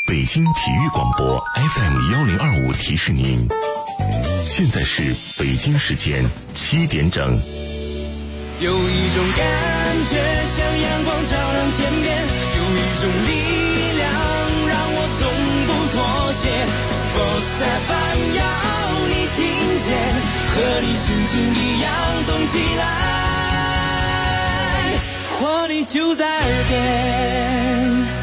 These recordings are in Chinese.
北京体育广播 FM1025提示您，现在是北京时间7点整。 有一种感觉像阳光照亮天边，有一种力量让我从不妥协。Sports FM 要你听见，和你心情一样动起来，活力就在耳边。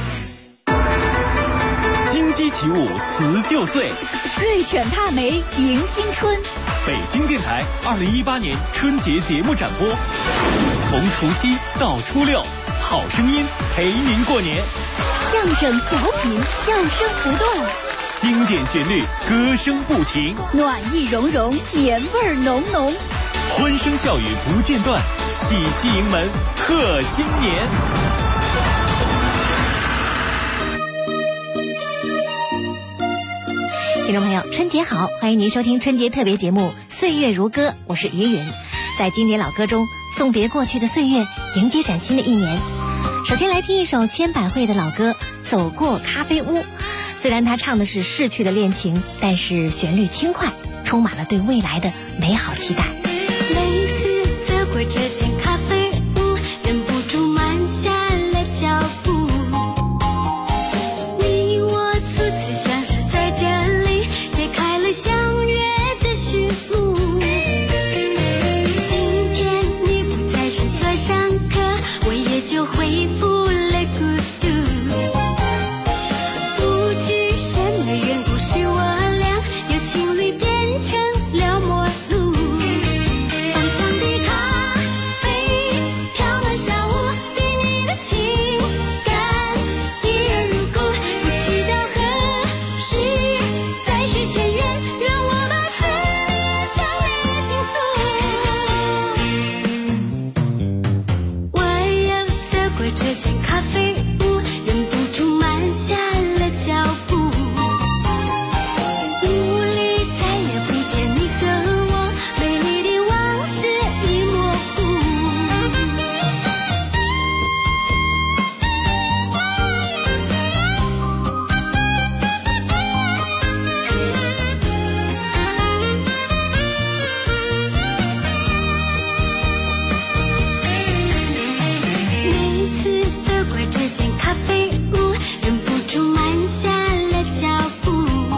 金鸡起舞辞旧岁， 瑞犬踏梅迎新春。 北京电台2018年春节节目展播，从除夕到初六，好声音陪您过年。 相声小品，笑声不断， 经典旋律，歌声不停， 暖意融融，年味浓浓， 欢声笑语不间断，喜气迎门贺新年。 听众朋友，春节好，欢迎您收听春节特别节目《岁月如歌》，我是于允。在经典老歌中送别过去的岁月，迎接崭新的一年。首先来听一首千百惠的老歌《走过咖啡屋》。虽然他唱的是逝去的恋情，但是旋律轻快，充满了对未来的美好期待。 每次走过这间咖啡屋，忍不住慢下了脚步。你我初次相识在这里，揭开了相约的序幕。今天你不再是座上客，我也就恢复了孤独。不知什么缘故使我俩由情侣变成了陌路。芳香的咖啡飘满下午，对你的情感一而如故。不知道何时再续前缘，让我把思念向你倾诉。我又走过这间咖啡屋，忍不住慢下了脚步。雾里再也不见你和我，美丽的往事已模糊。每次走过这间咖啡屋，忍不住慢下了脚步。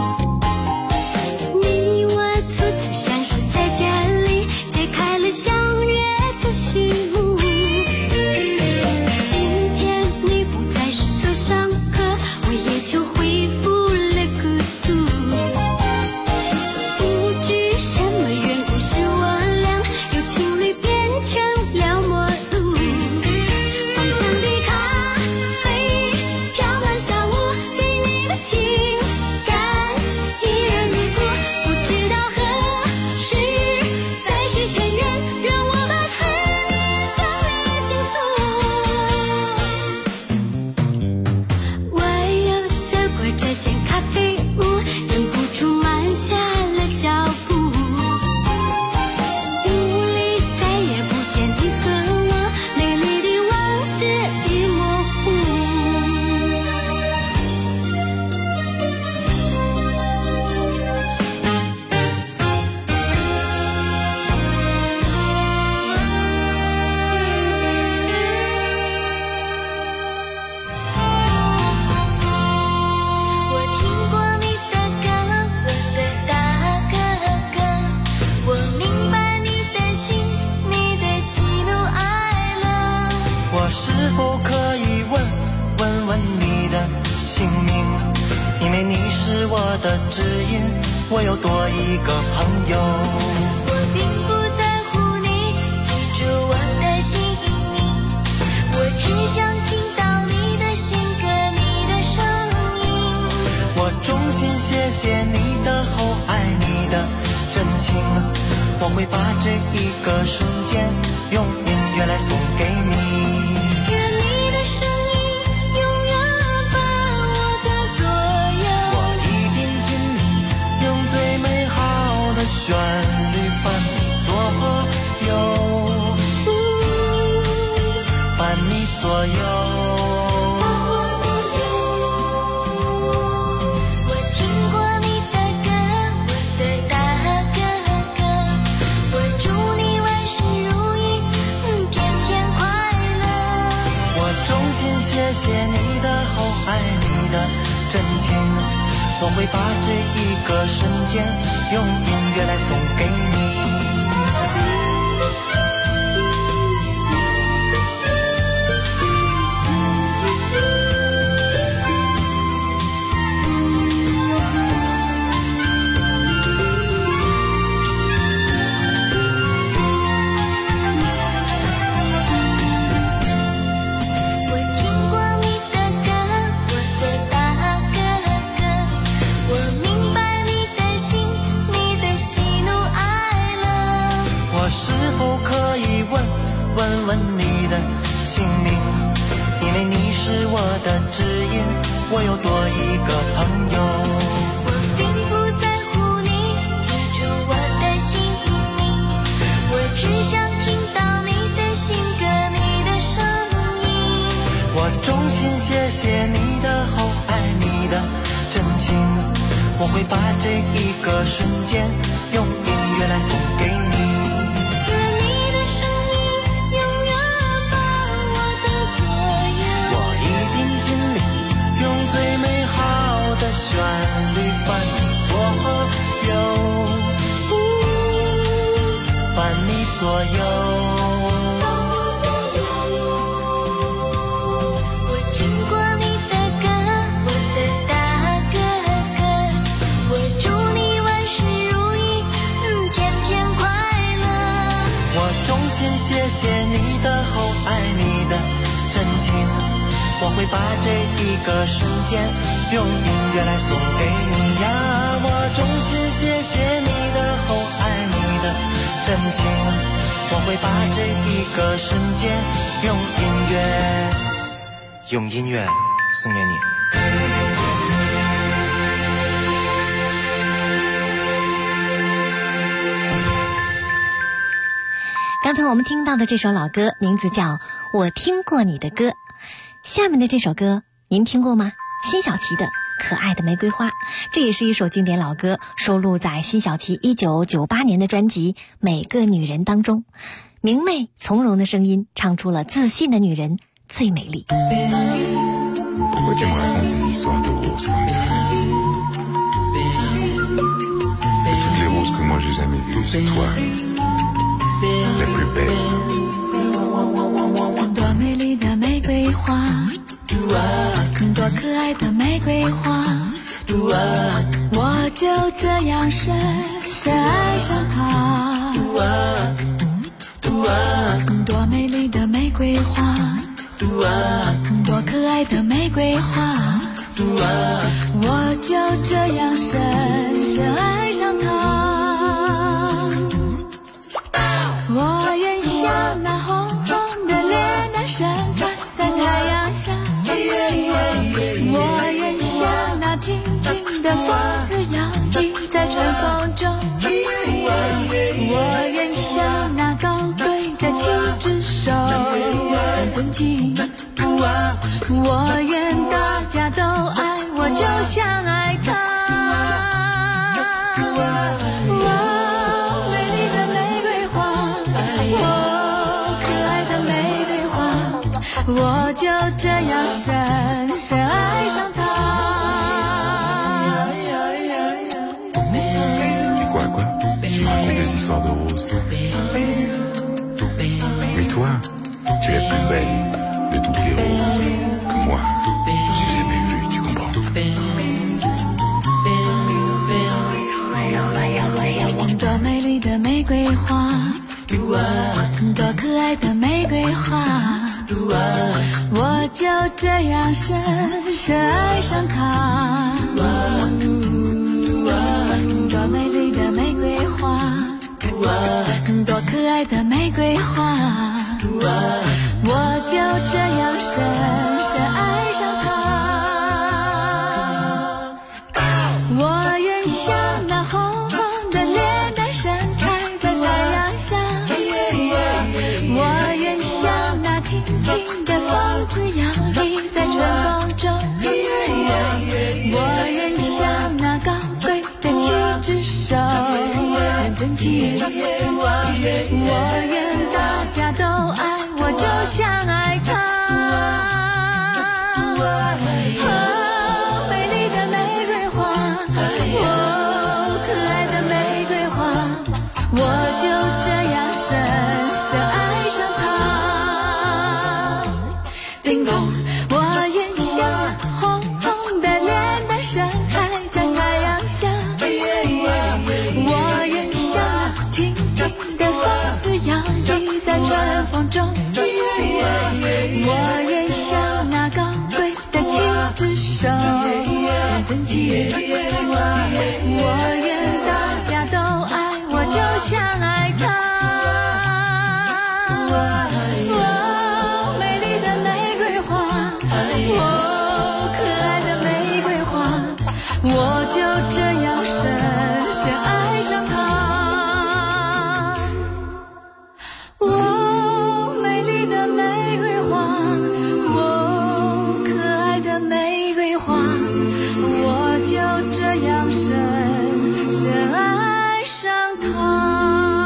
你我初次相识在这里，揭开了相约的序幕。今天你不再是座上客，我也就恢复了孤独。不知什么缘故使我俩由情侣变成了陌路。芳香的咖啡飘满下午，对你的情感一而如故。不知道何时再续前缘，让我把思念向你倾诉。我又走过这间咖啡屋，忍不住慢下了脚步。雾里再也不见你和我，美丽的往事已模糊。我听过你的歌，我的大哥哥，我明白你的心，你的喜怒哀乐。 我是否可以问问你的姓名？因为你是我的指引，我有多一个朋友。 我并不在乎你记住我的姓名，我只想听到你的性格，你的声音。 我衷心谢谢你的厚爱，你的真情。我会把这一个瞬间用音乐来送给你。 愿你的声音永远伴我的左右。 我一定尽力用最美好的旋律伴你左右，伴你左右。 会把这一个瞬间用音乐来送给你。问问你的姓名，因为你是我的指引，我有多一个朋友。 我并不在乎你记住我的姓名，我只想听到你的新歌，你的声音。 我衷心谢谢你的好，爱你的真情，我会把这一个瞬间用音乐来送给你。最美好的旋律伴你左右，伴你左右。 我听过你的歌，我的大哥哥，我祝你万事如意，天天快乐。 我衷心谢谢你的好，爱你的真情。我会把这一个瞬间用音乐来送给你呀！我衷心谢谢你的好，爱你的真情。我会把这一个瞬间用音乐送给你。 刚才我们听到的这首老歌名字叫《我听过你的歌》。下面的这首歌您听过吗？辛晓琪的《可爱的玫瑰花》，这也是一首经典老歌，收录在辛晓琪1998年的专辑《每个女人》当中。明媚从容的声音唱出了自信的女人最美丽。 多美丽的玫瑰花，多可爱的玫瑰花，我就这样深深爱上她。多美丽的玫瑰花，多可爱的玫瑰花，我就这样深深爱上她。我愿像那红红的脸蛋盛开在太阳下，我愿像那静静的风子摇曳在春风中，我愿像那高贵的七只手很尊敬，我愿大家都爱我就像爱他。美丽的玫瑰花，可爱的玫瑰花，我就这样深深爱上她。 Histoire de rose, mais toi, tu es la plus belle de toutes les roses que moi j'ai jamais vue, tu comprends? 多美丽的玫瑰花，多可爱的玫瑰花，我就这样深深爱上她。多美丽的玫瑰花，多可爱的玫瑰花，我就这样深深爱上她。我愿像那红红的脸蛋盛开在太阳下，我愿像那静静的风子摇曳在春风中，我愿像那高贵的七只手很尊敬，我愿大家都爱我就像爱他。 真甜。我愿大家都爱我，就像爱他。哦，美丽的玫瑰花，哦，可爱的玫瑰花，我就这样深深爱上她。哦，美丽的玫瑰花，哦，可爱的玫瑰花，我就这样深深爱上她。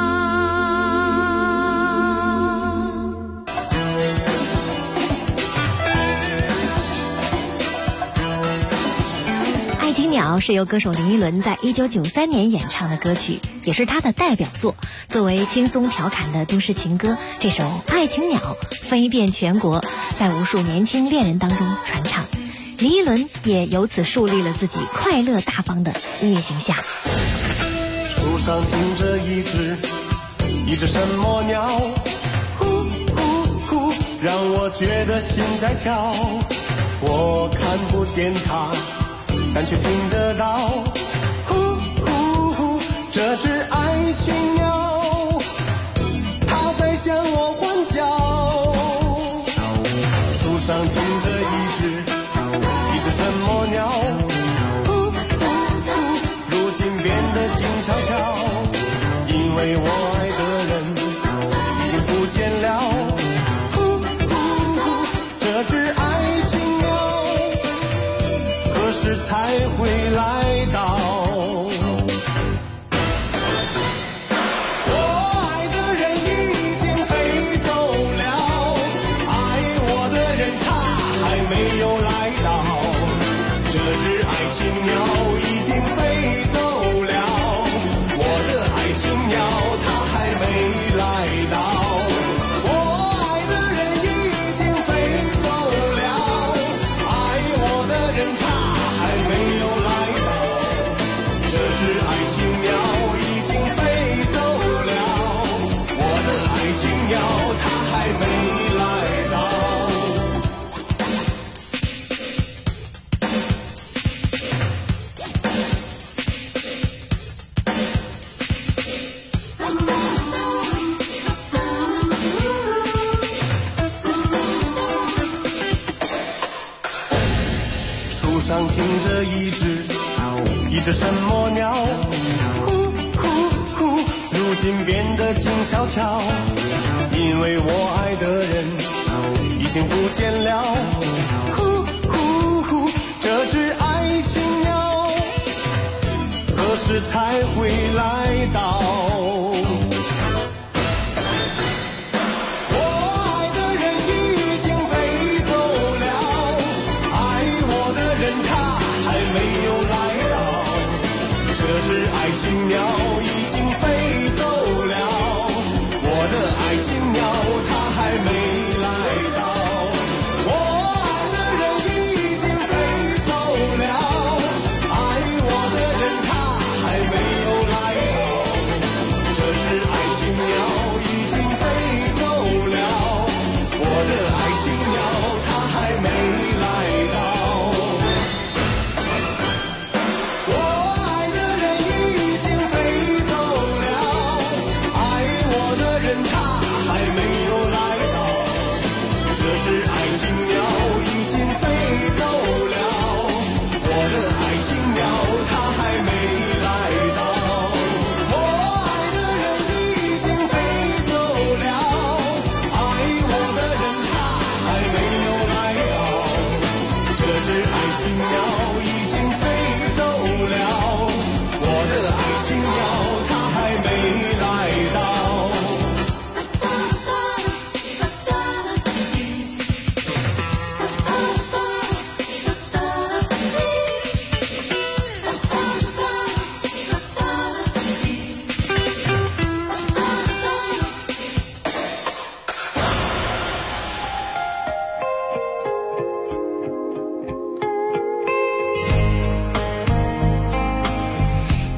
《爱情鸟》是由歌手林依轮在1993年演唱的歌曲，也是她的代表作。作为轻松调侃的都市情歌，这首《爱情鸟》飞遍全国，在无数年轻恋人当中传唱。林依轮也由此树立了自己快乐大方的音乐形象。 树上停着一只什么鸟，呼呼呼，让我觉得心在跳。我看不见它，但却听得到，呼呼呼，这只爱情鸟，它在向我欢叫。树上停着一只什么鸟，呼呼呼，如今变得静悄悄，因为我爱的人已经不见了，呼呼呼，这只爱情鸟何时才会来到？我爱的人已经飞走了，爱我的人他还没有来到，这只爱情鸟已经飞走了，我的爱情鸟它还没来到。我爱的人已经飞走了，爱我的人他还没有来到，这只爱情鸟已经飞走了，我的爱情鸟它还没来到。树上停着一只什么鸟，呼呼呼，如今变得静悄悄，因为我爱的人已经不见了，呼呼呼，这只爱情鸟何时才会来到？这只爱情鸟已经飞走了，我的爱情鸟它还没来到。我爱的人已经飞走了，爱我的人他还没有来到。这只爱情鸟已经飞走了，我的爱情鸟它还没来到。我爱的人已经飞走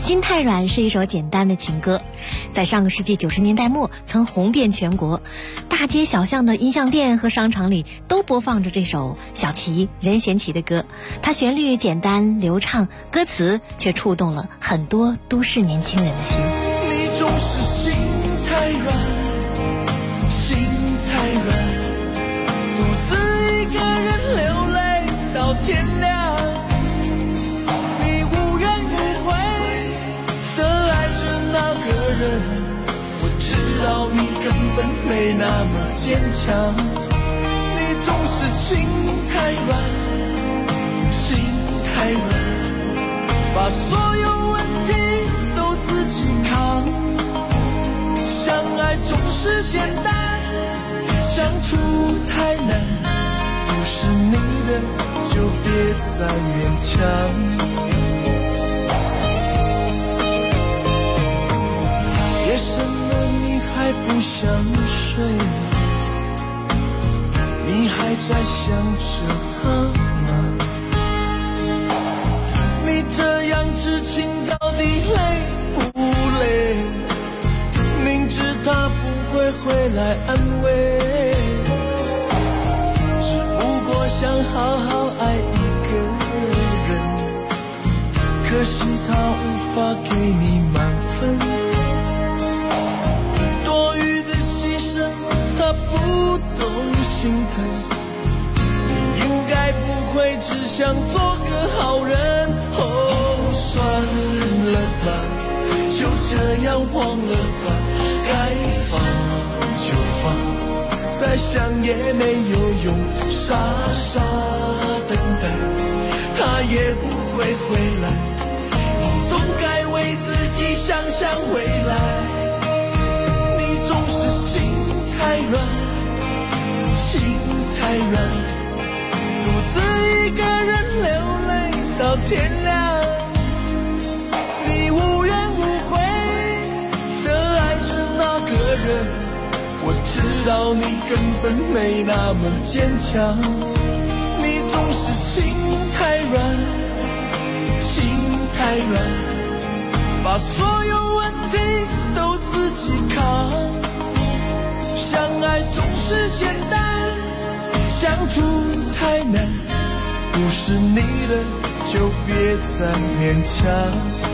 心太软是一首简单的情歌，在上个世纪90年代末曾红遍全国，大街小巷的音像店和商场里都播放着这首小齐任贤齐的歌。它旋律简单流畅，歌词却触动了很多都市年轻人的心。 你总是心太软，心太软，独自一个人流泪到天亮。你无怨无悔的爱着那个人，我知道你根本没那么坚强。你总是心太软，心太软，把所有问题都自己扛。相爱总是简单，相处太难，不是你的就别再勉强。夜深了你还不想睡，你还在想着他吗？你这样痴情到底累不累？明知他不会回来安慰，只不过想好好爱一个人，可惜他无法给你满分，多余的牺牲他不懂心疼，你应该不会只想做个好人。哦，算了吧，就这样忘了吧，该放就放，再想也没有用，傻傻等待，他也不会回来，你总该为自己想想未来。你总是心太软，心太软，独自一个人流泪到天亮。你无怨无悔的爱着那个人，我知道你根本没那么坚强。你总是心太软，心太软，把所有问题都自己扛。相爱总是简单，相处太难，不是你的就别再勉强。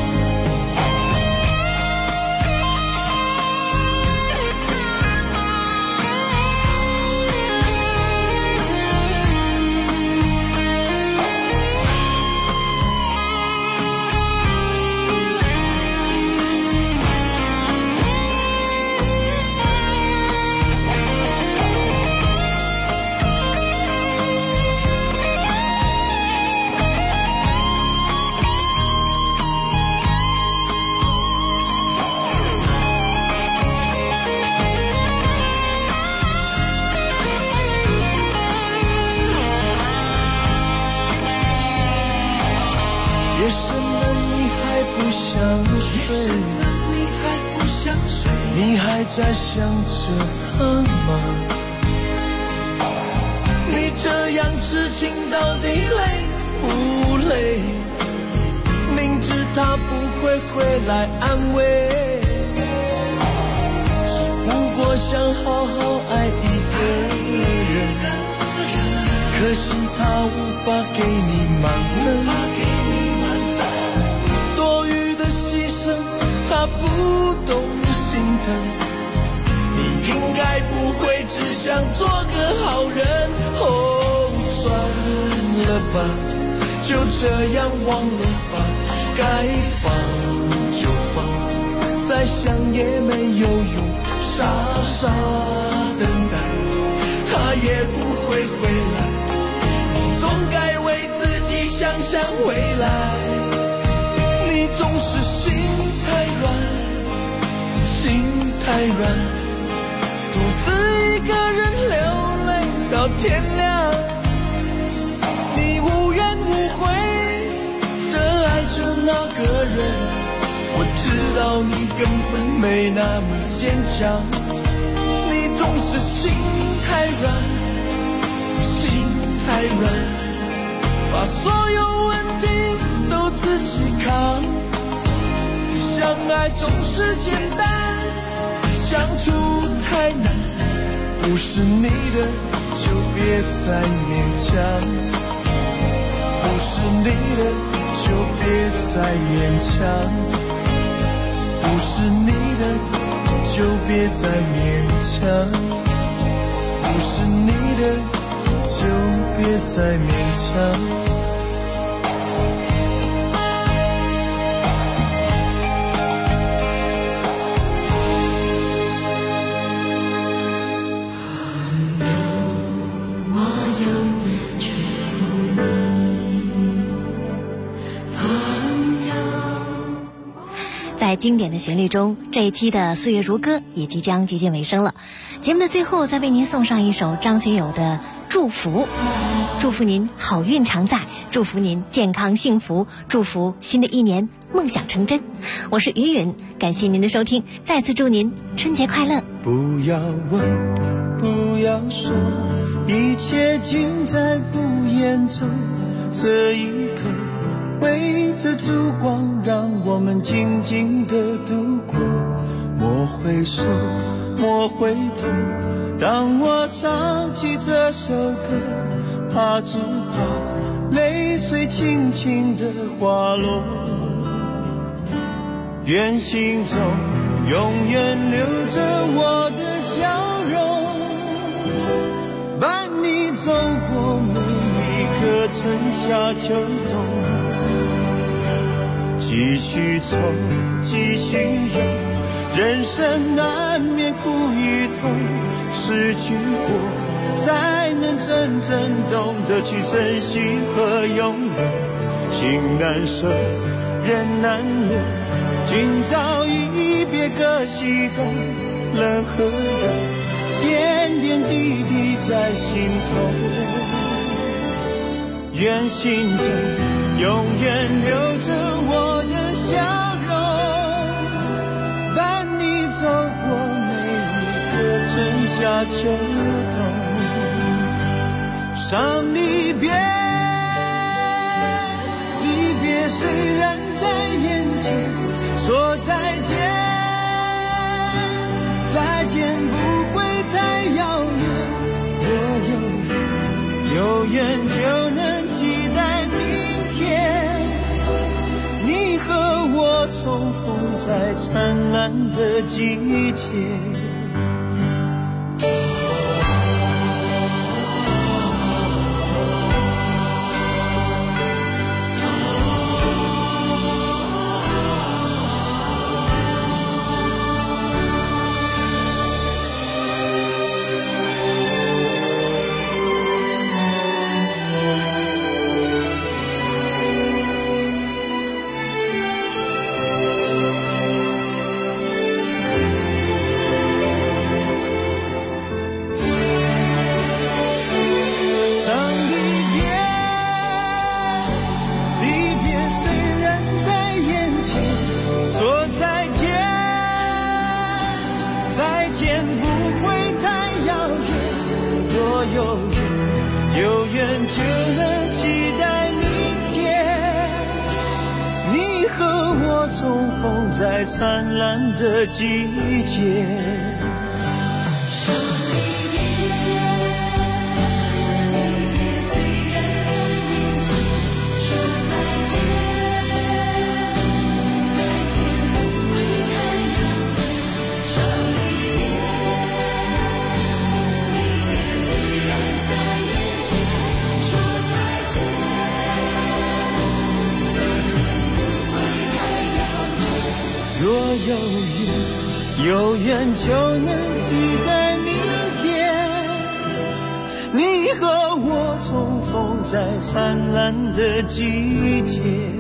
夜深了你还不想睡，你还在想着他吗？你这样痴情到底累不累？明知他不会回来安慰，只不过想好好爱一个人，可惜他无法给你满分，他不懂心疼，你应该不会只想做个好人。哦，算了吧，就这样忘了吧，该放就放，再想也没有用，傻傻等待，他也不会回来，你总该为自己想想未来。你总是心太软，心太软，独自一个人流泪到天亮。你无怨无悔的爱着那个人，我知道你根本没那么坚强。你总是心太软，心太软，把所有问题都自己扛。 爱总是简单，相处太难，不是你的就别再勉强，不是你的就别再勉强，不是你的就别再勉强，不是你的就别再勉强。 在经典的旋律中，这一期的《岁月如歌》也即将接近尾声了。节目的最后，再为您送上一首张学友的《祝福》，祝福您好运常在，祝福您健康幸福，祝福新的一年梦想成真。我是于允，感谢您的收听，再次祝您春节快乐。 不要问，不要说，一切尽在不言中。这一刻围着烛光，让我们静静地度过。莫回首，莫回头，当我唱起这首歌，怕只怕泪水轻轻地滑落。愿心中永远留着我的笑容，伴你走过每一个春夏秋冬。继续走，继续游，人生难免苦与痛，失去过才能真正懂得去珍惜和拥有。心难舍，人难留，今朝一别各西东，冷和热，点点滴滴在心头。愿心中永远留着我的笑容，伴你走过每一个春夏秋冬。伤离别，离别虽然在眼前，说再见，再见不会太遥远。若有缘就能期待明天，你和我重逢在灿烂的季节。有缘就能期待明天，你和我重逢在灿烂的季节。若有缘就能期待明天，你和我重逢在灿烂的季节。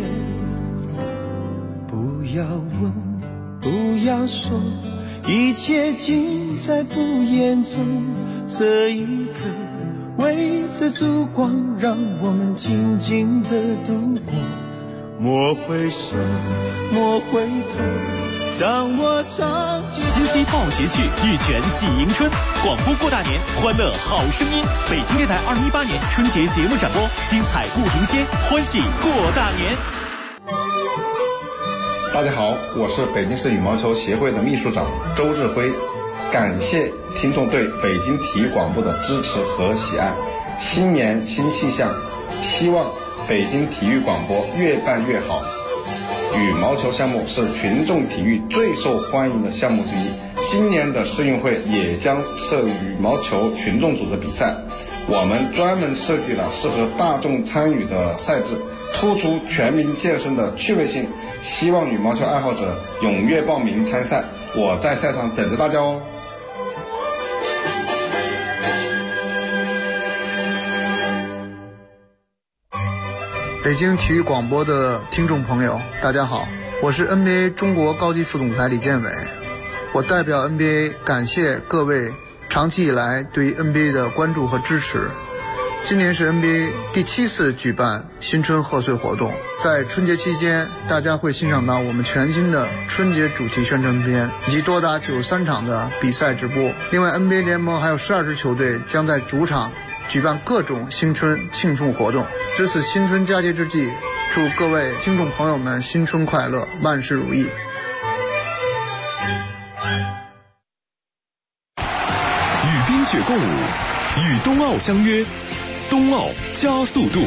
不要问，不要说，一切尽在不言中。这一刻围着烛光，让我们静静地度过。莫回首，莫回头，当我唱起金鸡报时曲，玉泉喜迎春，广播过大年，欢乐好声音。北京电台2018年春节节目展播，精彩不停歇，欢喜过大年。 大家好，我是北京市羽毛球协会的秘书长周志辉，感谢听众对北京体育广播的支持和喜爱。新年新气象，希望北京体育广播越办越好。羽毛球项目是群众体育最受欢迎的项目之一，今年的世运会也将设羽毛球群众组的比赛，我们专门设计了适合大众参与的赛制，突出全民健身的趣味性，希望羽毛球爱好者踊跃报名参赛，我在赛场等着大家哦。 北京体育广播的听众朋友，大家好，我是 NBA 中国高级副总裁李建伟，我代表 NBA 感谢各位长期以来对 NBA 的关注和支持。今年是 NBA 第7次举办新春贺岁活动，在春节期间，大家会欣赏到我们全新的春节主题宣传片，以及多达93场的比赛直播。另外 NBA 联盟还有12支球队将在主场举办各种新春庆祝活动。值此新春佳节之际，祝各位听众朋友们新春快乐，万事如意。 与冰雪共舞，与冬奥相约，冬奥加速度。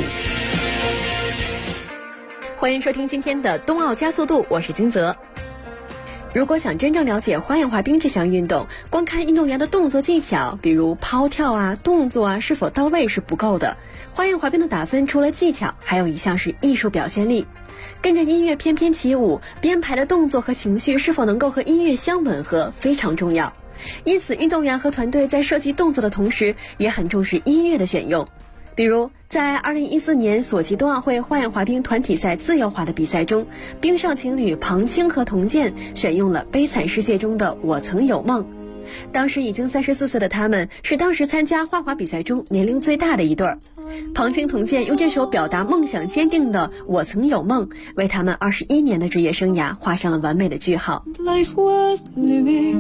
欢迎收听今天的冬奥加速度，我是金泽。如果想真正了解花样滑冰这项运动，光看运动员的动作技巧，比如抛跳啊、动作啊是否到位是不够的。花样滑冰的打分除了技巧，还有一项是艺术表现力。跟着音乐翩翩起舞，编排的动作和情绪是否能够和音乐相吻合，非常重要。因此，运动员和团队在设计动作的同时，也很重视音乐的选用。比如在2014年索契冬奥会花样滑冰团体赛自由滑的比赛中，冰上情侣庞青和童健选用了《悲惨世界》中的《我曾有梦》。当时已经34岁的他们是当时参加花滑比赛中年龄最大的一对儿。庞青童健用这首表达梦想坚定的《我曾有梦》，为他们21年的职业生涯画上了完美的句号。 Life worth living.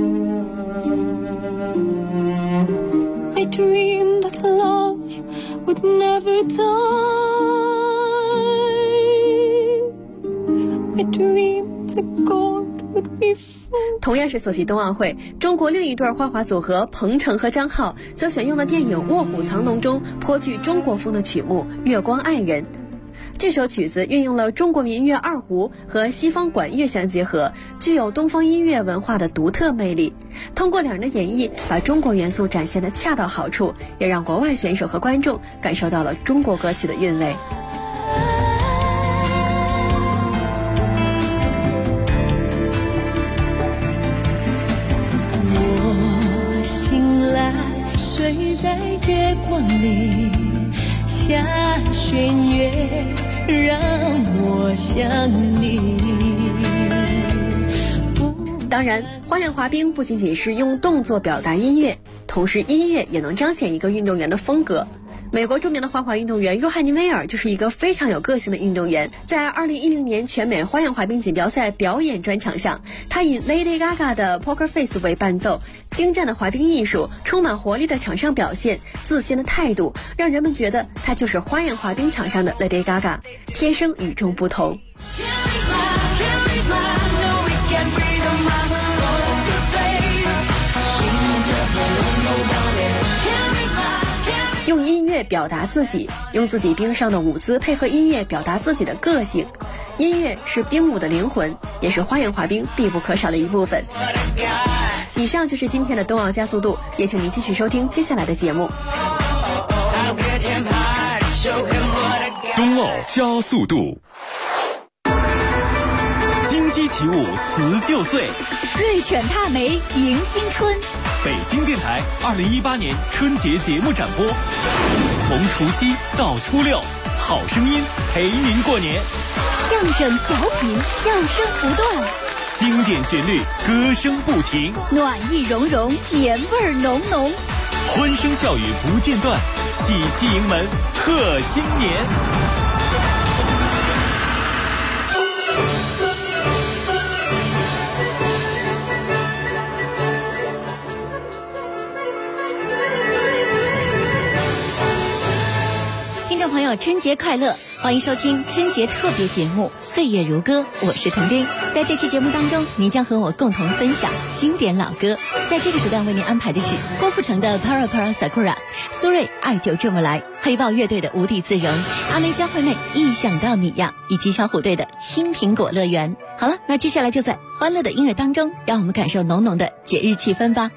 I dreamed that love would never die. I dreamed that God would be full. 同样是索契冬奥会，中国另一对花滑组合彭程和张浩则选用了电影《卧虎藏龙》中颇具中国风的曲目《月光爱人》。这首曲子运用了中国民乐二胡和西方管乐相结合，具有东方音乐文化的独特魅力。通过两人的演绎，把中国元素展现得恰到好处，也让国外选手和观众感受到了中国歌曲的韵味。 我醒来，睡在月光里，下弦月让我想你。 当然，花样滑冰不仅仅是用动作表达音乐，同时音乐也能彰显一个运动员的风格。美国著名的花滑运动员约翰尼·威尔就是一个非常有个性的运动员。在2010年全美花样滑冰锦标赛表演专场上，他以 Lady Gaga 的 Poker Face 为伴奏，精湛的滑冰艺术，充满活力的场上表现，自信的态度，让人们觉得他就是花样滑冰场上的 Lady Gaga， 天生与众不同。用音乐表达自己，用自己冰上的舞姿配合音乐表达自己的个性。音乐是冰舞的灵魂，也是花样滑冰必不可少的一部分。以上就是今天的冬奥加速度，也请您继续收听接下来的节目。 冬奥加速度， 金鸡起舞辞旧岁， 瑞犬踏梅迎新春。 北京电台2018年春节节目展播，从除夕到初六，好声音陪您过年。 相声小品，笑声不断， 经典旋律，歌声不停， 暖意融融，年味儿浓浓， 欢声笑语不间断，喜气迎门贺新年。 听众朋友，春节快乐！ 欢迎收听春节特别节目《岁月如歌》，我是滕丁。在这期节目当中，您将和我共同分享经典老歌。在这个时段为您安排的是郭富城的《Para Para Sakura》，苏芮《爱就这么来》，黑豹乐队的《无地自容》，阿妹张惠妹《一想到你呀》，以及小虎队的《青苹果乐园》。好了，那接下来就在欢乐的音乐当中，让我们感受浓浓的节日气氛吧。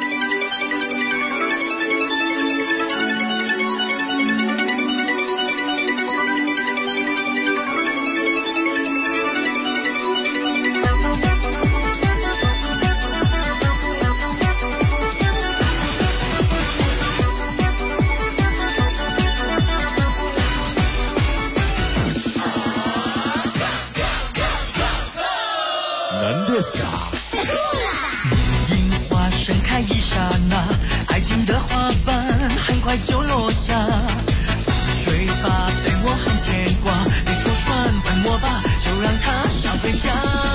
樱花盛开一刹那，爱情的花瓣很快就落下。水吧，对我很牵挂，别说船等我吧，就让它上回家。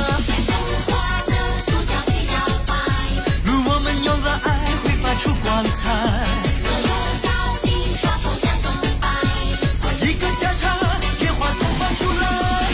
如我们有了爱，会发出光彩。左右到底，双手相中摆，一个交叉，烟花都放出来。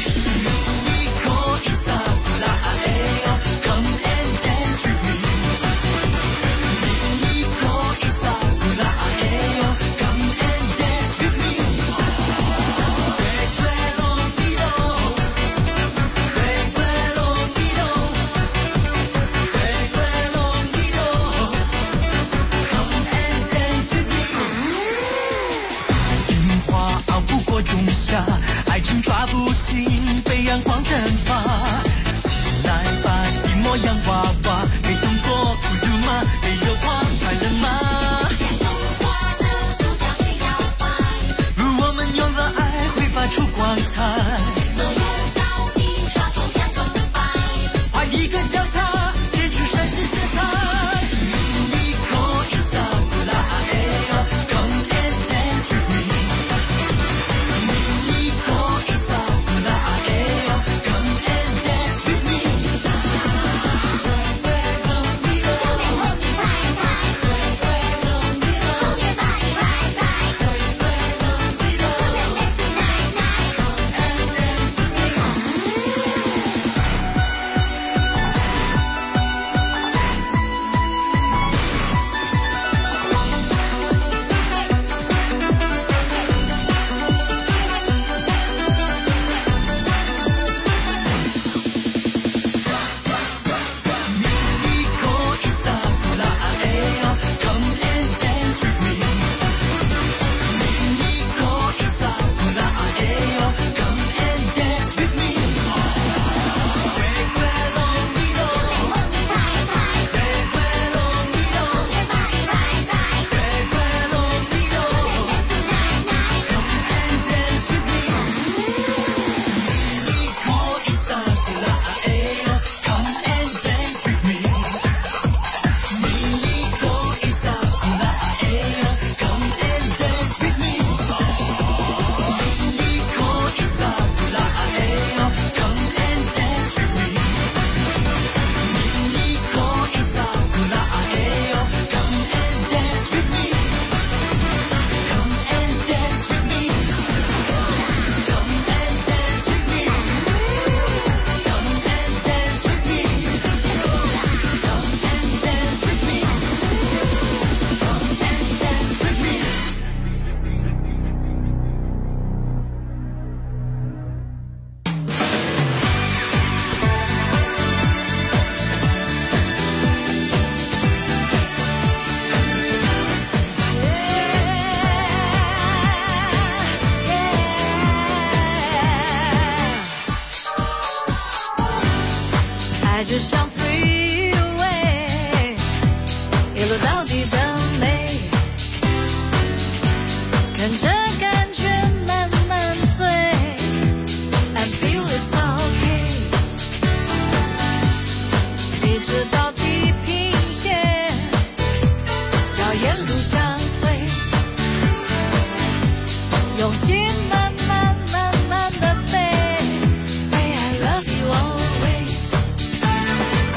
爱情抓不紧，被阳光蒸发。起来吧，寂寞洋娃娃，没动作不如吗？没有花快乐吗？如我们有了爱，会发出光彩。左右到底，双手相中摆，画一个交叉，点出神奇色彩。 就像 freeway 一路到底的美，看着感觉慢慢醉 I feel it's okay 一直到地平线，要沿路相随，用心慢慢慢慢的飞 Say I love you always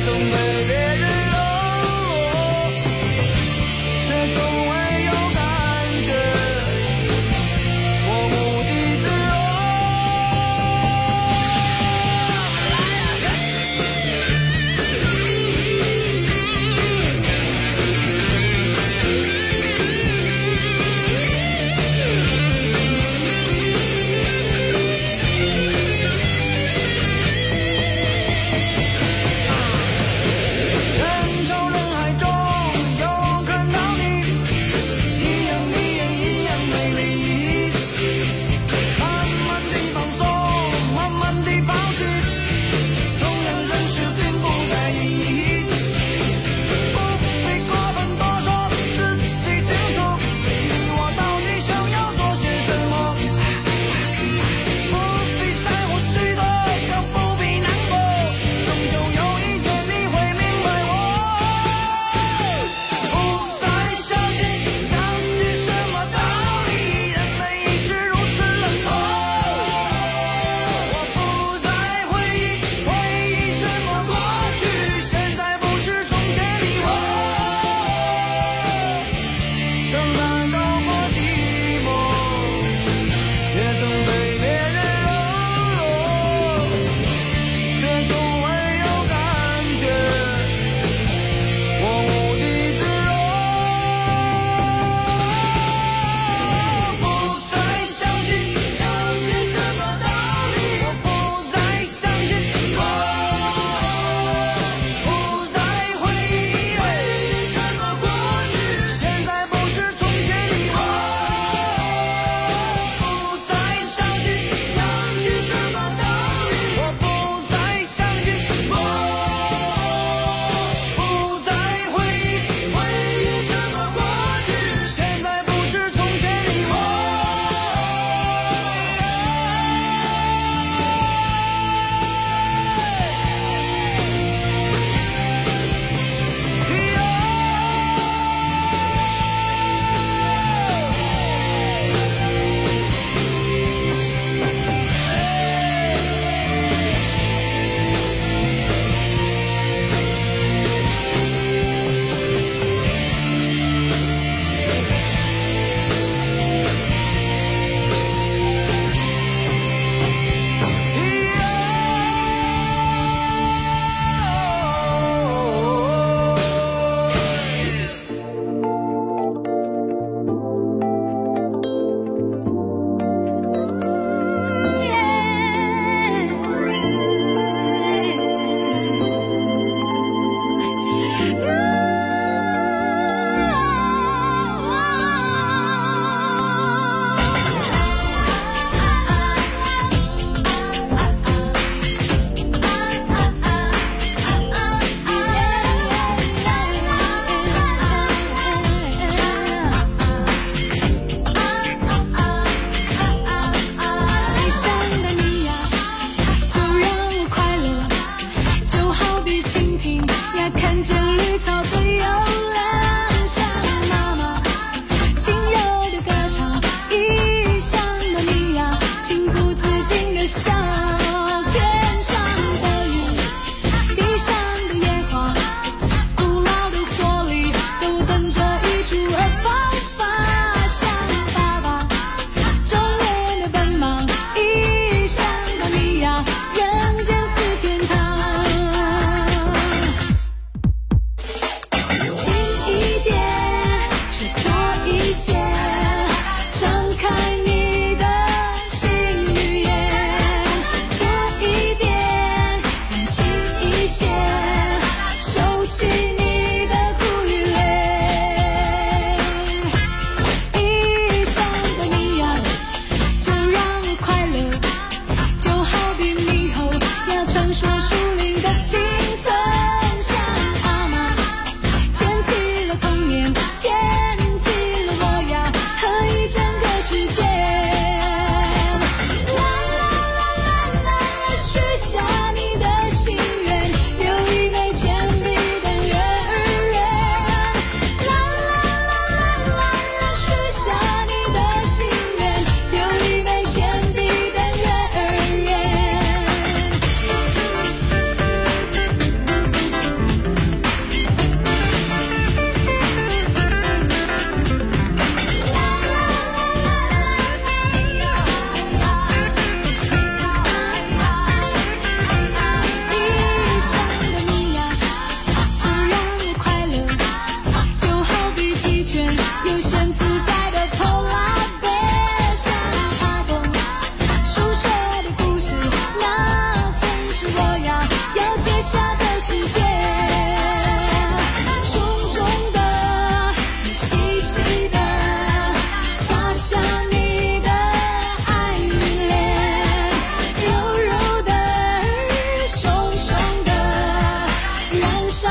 曾被别人冷落，却从未有感觉，我无地自容。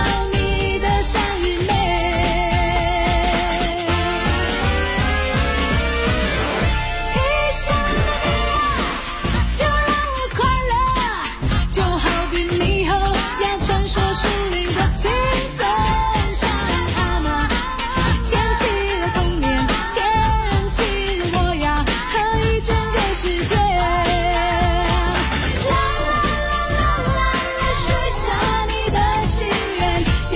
你的善与美。一想到你啊，就让我快乐，就好比猕猴要穿梭树林的轻松，像蛤蟆牵起了童年，牵起了我呀和一整个世界。啦啦啦啦啦，许下你的心愿，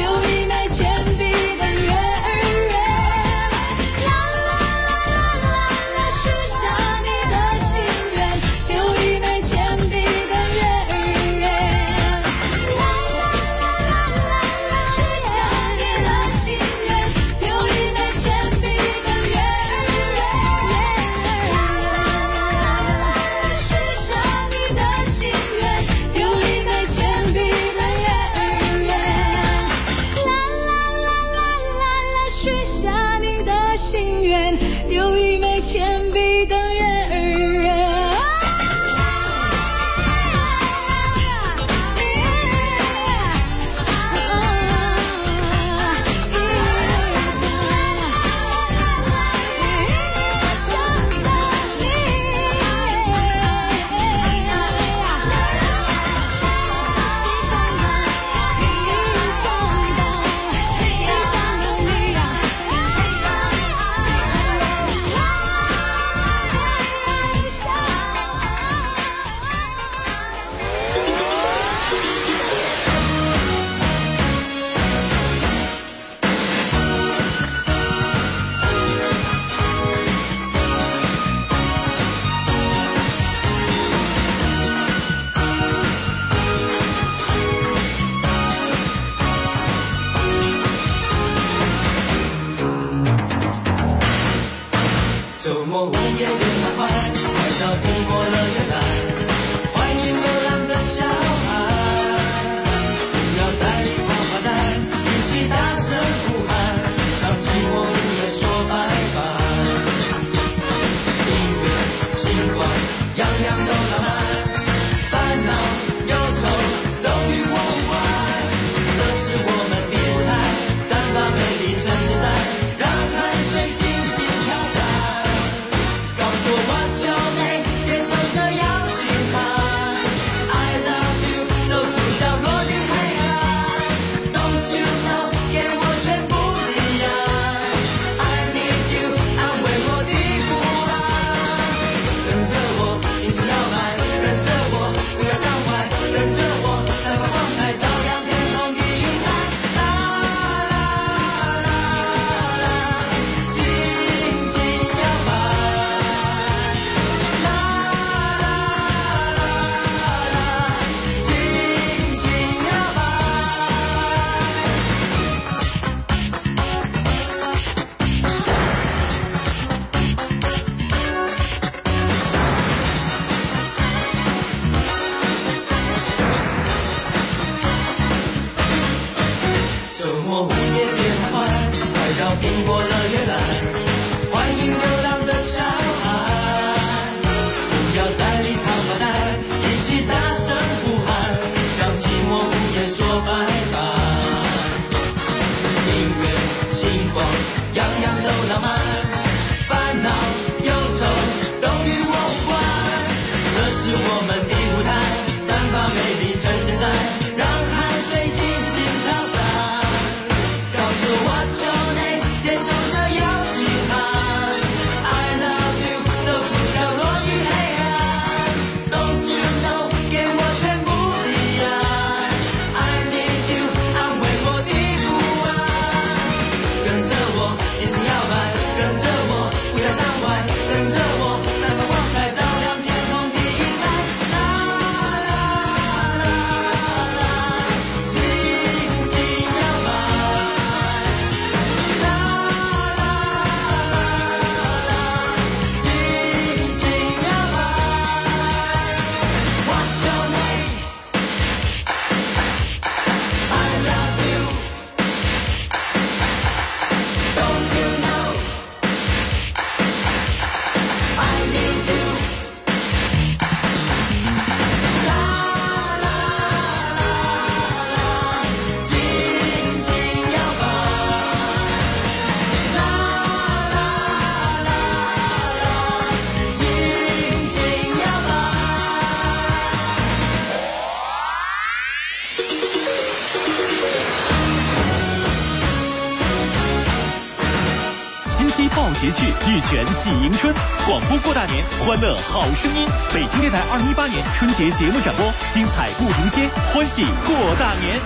节气，玉泉喜迎春。广播过大年，欢乐好声音。北京电台2018年春节节目展播，精彩不停歇，欢喜过大年。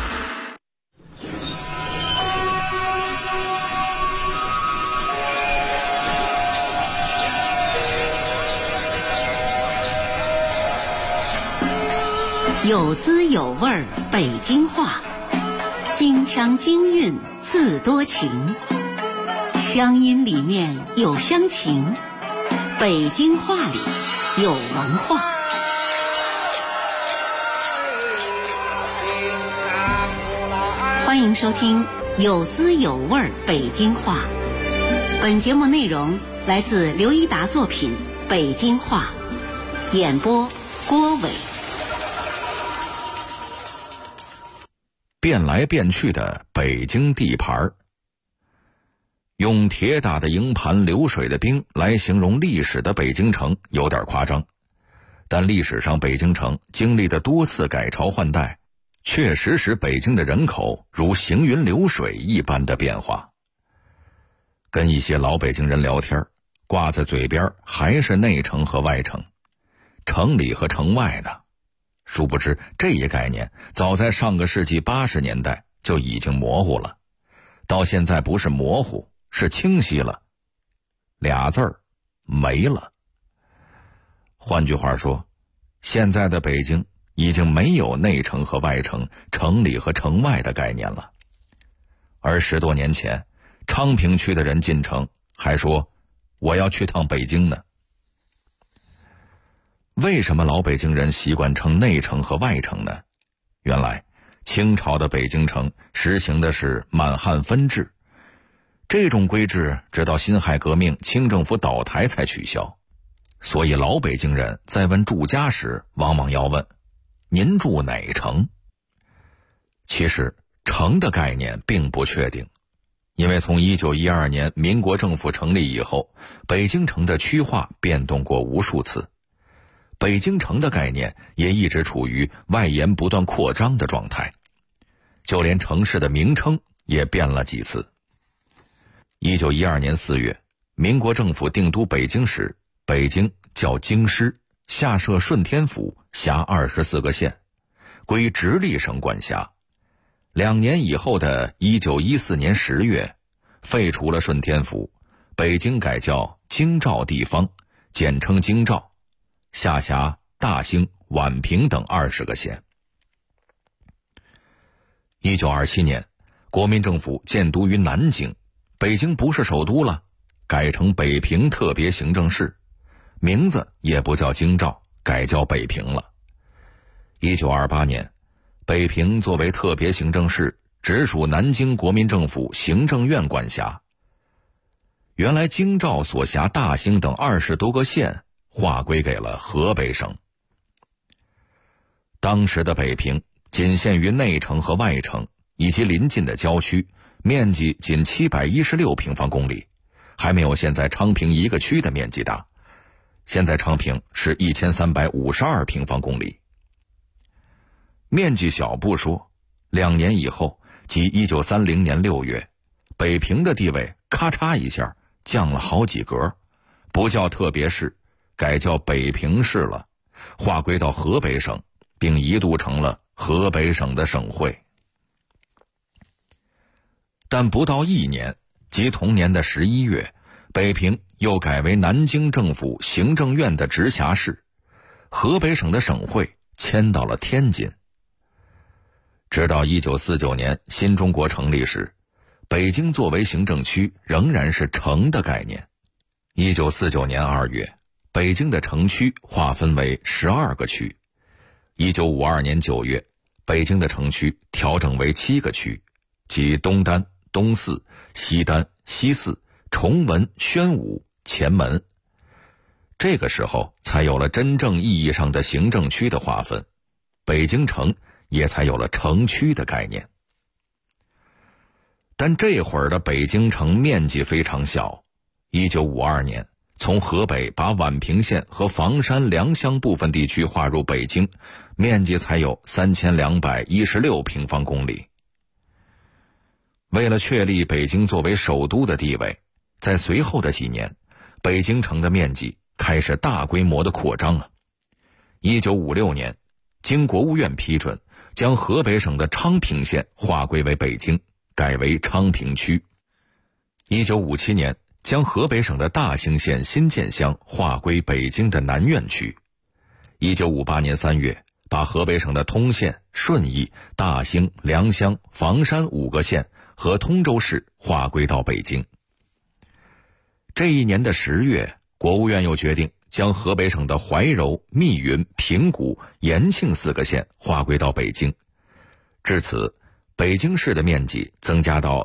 有滋有味儿北京话，京腔京韵字多情，乡音里面有乡情，北京话里有文化。欢迎收听有滋有味儿北京话。本节目内容来自刘一达作品《北京话》，演播郭伟。 变来变去的北京地盘，用铁打的营盘流水的兵来形容历史的北京城有点夸张，但历史上北京城经历的多次改朝换代，确实使北京的人口如行云流水一般的变化。跟一些老北京人聊天，挂在嘴边还是内城和外城，城里和城外呢。殊不知这一概念早在上个世纪80年代就已经模糊了，到现在不是模糊，是清晰了，俩字儿没了。换句话说，现在的北京已经没有内城和外城、城里和城外的概念了。而10多年前，昌平区的人进城还说我要去趟北京呢。为什么老北京人习惯称内城和外城呢？原来清朝的北京城实行的是满汉分治，这种规制直到辛亥革命清政府倒台才取消。所以老北京人在问住家时往往要问您住哪城。其实城的概念并不确定，因为从1912年民国政府成立以后，北京城的区划变动过无数次，北京城的概念也一直处于外延不断扩张的状态，就连城市的名称也变了几次。1912年4月，民国政府定都北京时，北京叫京师，下设顺天府，辖24个县，归直隶省管辖。2年以后的1914年10月，废除了顺天府，北京改叫京兆地方，简称京兆，下辖大兴、宛平等20个县。1927年，国民政府建都于南京，北京不是首都了，改成北平特别行政市，名字也不叫京兆，改叫北平了。1928年，北平作为特别行政市，直属南京国民政府行政院管辖。原来京兆所辖大兴等20多个县划归给了河北省。当时的北平仅限于内城和外城以及邻近的郊区，面积仅716平方公里，还没有现在昌平一个区的面积大。现在昌平是1352平方公里。面积小不说，2年以后，即1930年6月，北平的地位咔嚓一下降了好几格，不叫特别市，改叫北平市了，划归到河北省，并一度成了河北省的省会。但不到1年，即同年的11月，北平又改为南京政府行政院的直辖市，河北省的省会迁到了天津。直到1949年新中国成立时，北京作为行政区仍然是城的概念。1949年2月，北京的城区划分为12个区。1952年9月，北京的城区调整为7个区，即东单、东四、西单、西四、崇文、宣武、前门。这个时候才有了真正意义上的行政区的划分，北京城也才有了城区的概念。但这会儿的北京城面积非常小。1952年，从河北把宛平县和房山、良乡部分地区划入北京，面积才有3216平方公里。为了确立北京作为首都的地位， 在随后的几年，北京城的面积开始大规模的扩张啊。1956年，经国务院批准，将河北省的昌平县划归为北京，改为昌平区。1957年，将河北省的大兴县新建乡划归北京的南苑区。1958年3月，把河北省的通县、顺义、大兴、良乡、房山5个县和通州市划归到北京。这一年的10月，国务院又决定将河北省的怀柔、密云、平谷、延庆4个县划归到北京。至此，北京市的面积增加到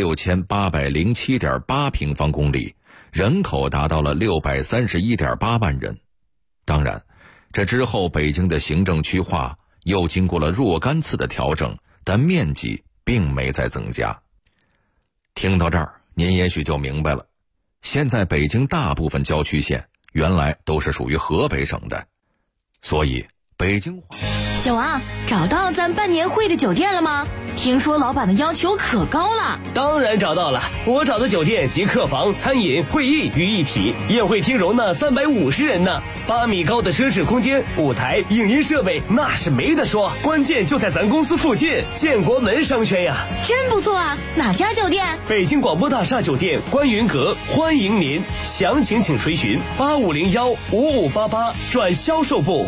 16807.8平方公里，人口达到了631.8万人。当然，这之后北京的行政区划又经过了若干次的调整，但面积并没再增加。听到这儿，您也许就明白了，现在北京大部分郊区县原来都是属于河北省的，所以北京话。 小王，找到咱办年会的酒店了吗？听说老板的要求可高了。 当然找到了，我找的酒店集客房、餐饮、会议于一体，宴会厅容纳350人呢，8米高的奢侈空间，舞台、影音设备那是没得说，关键就在咱公司附近，建国门商圈呀。 真不错啊，哪家酒店？ 北京广播大厦酒店观云阁，欢迎您，详情请垂询8501-5588转销售部。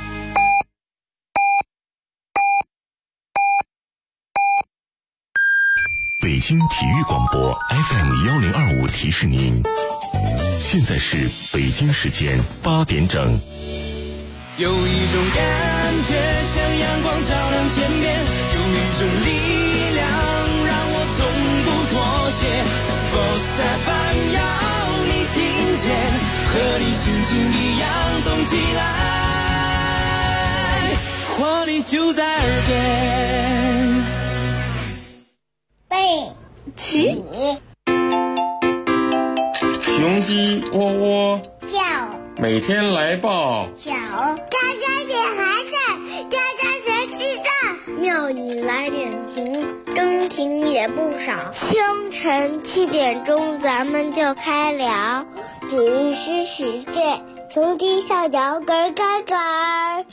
北京体育广播 FM1025提示您，现在是北京时间8点整。 有一种感觉像阳光照亮天边，有一种力量让我从不妥协。Sports FM 要你听见，和你心情一样动起来，活力就在耳边。 背起， 雄鸡喔喔叫， 每天来报小，喳喳点孩子，喳喳学知道，鸟语来点情，钟情也不少。清晨7点钟，咱们就开聊，体育新世界，从地上摇杆杆杆。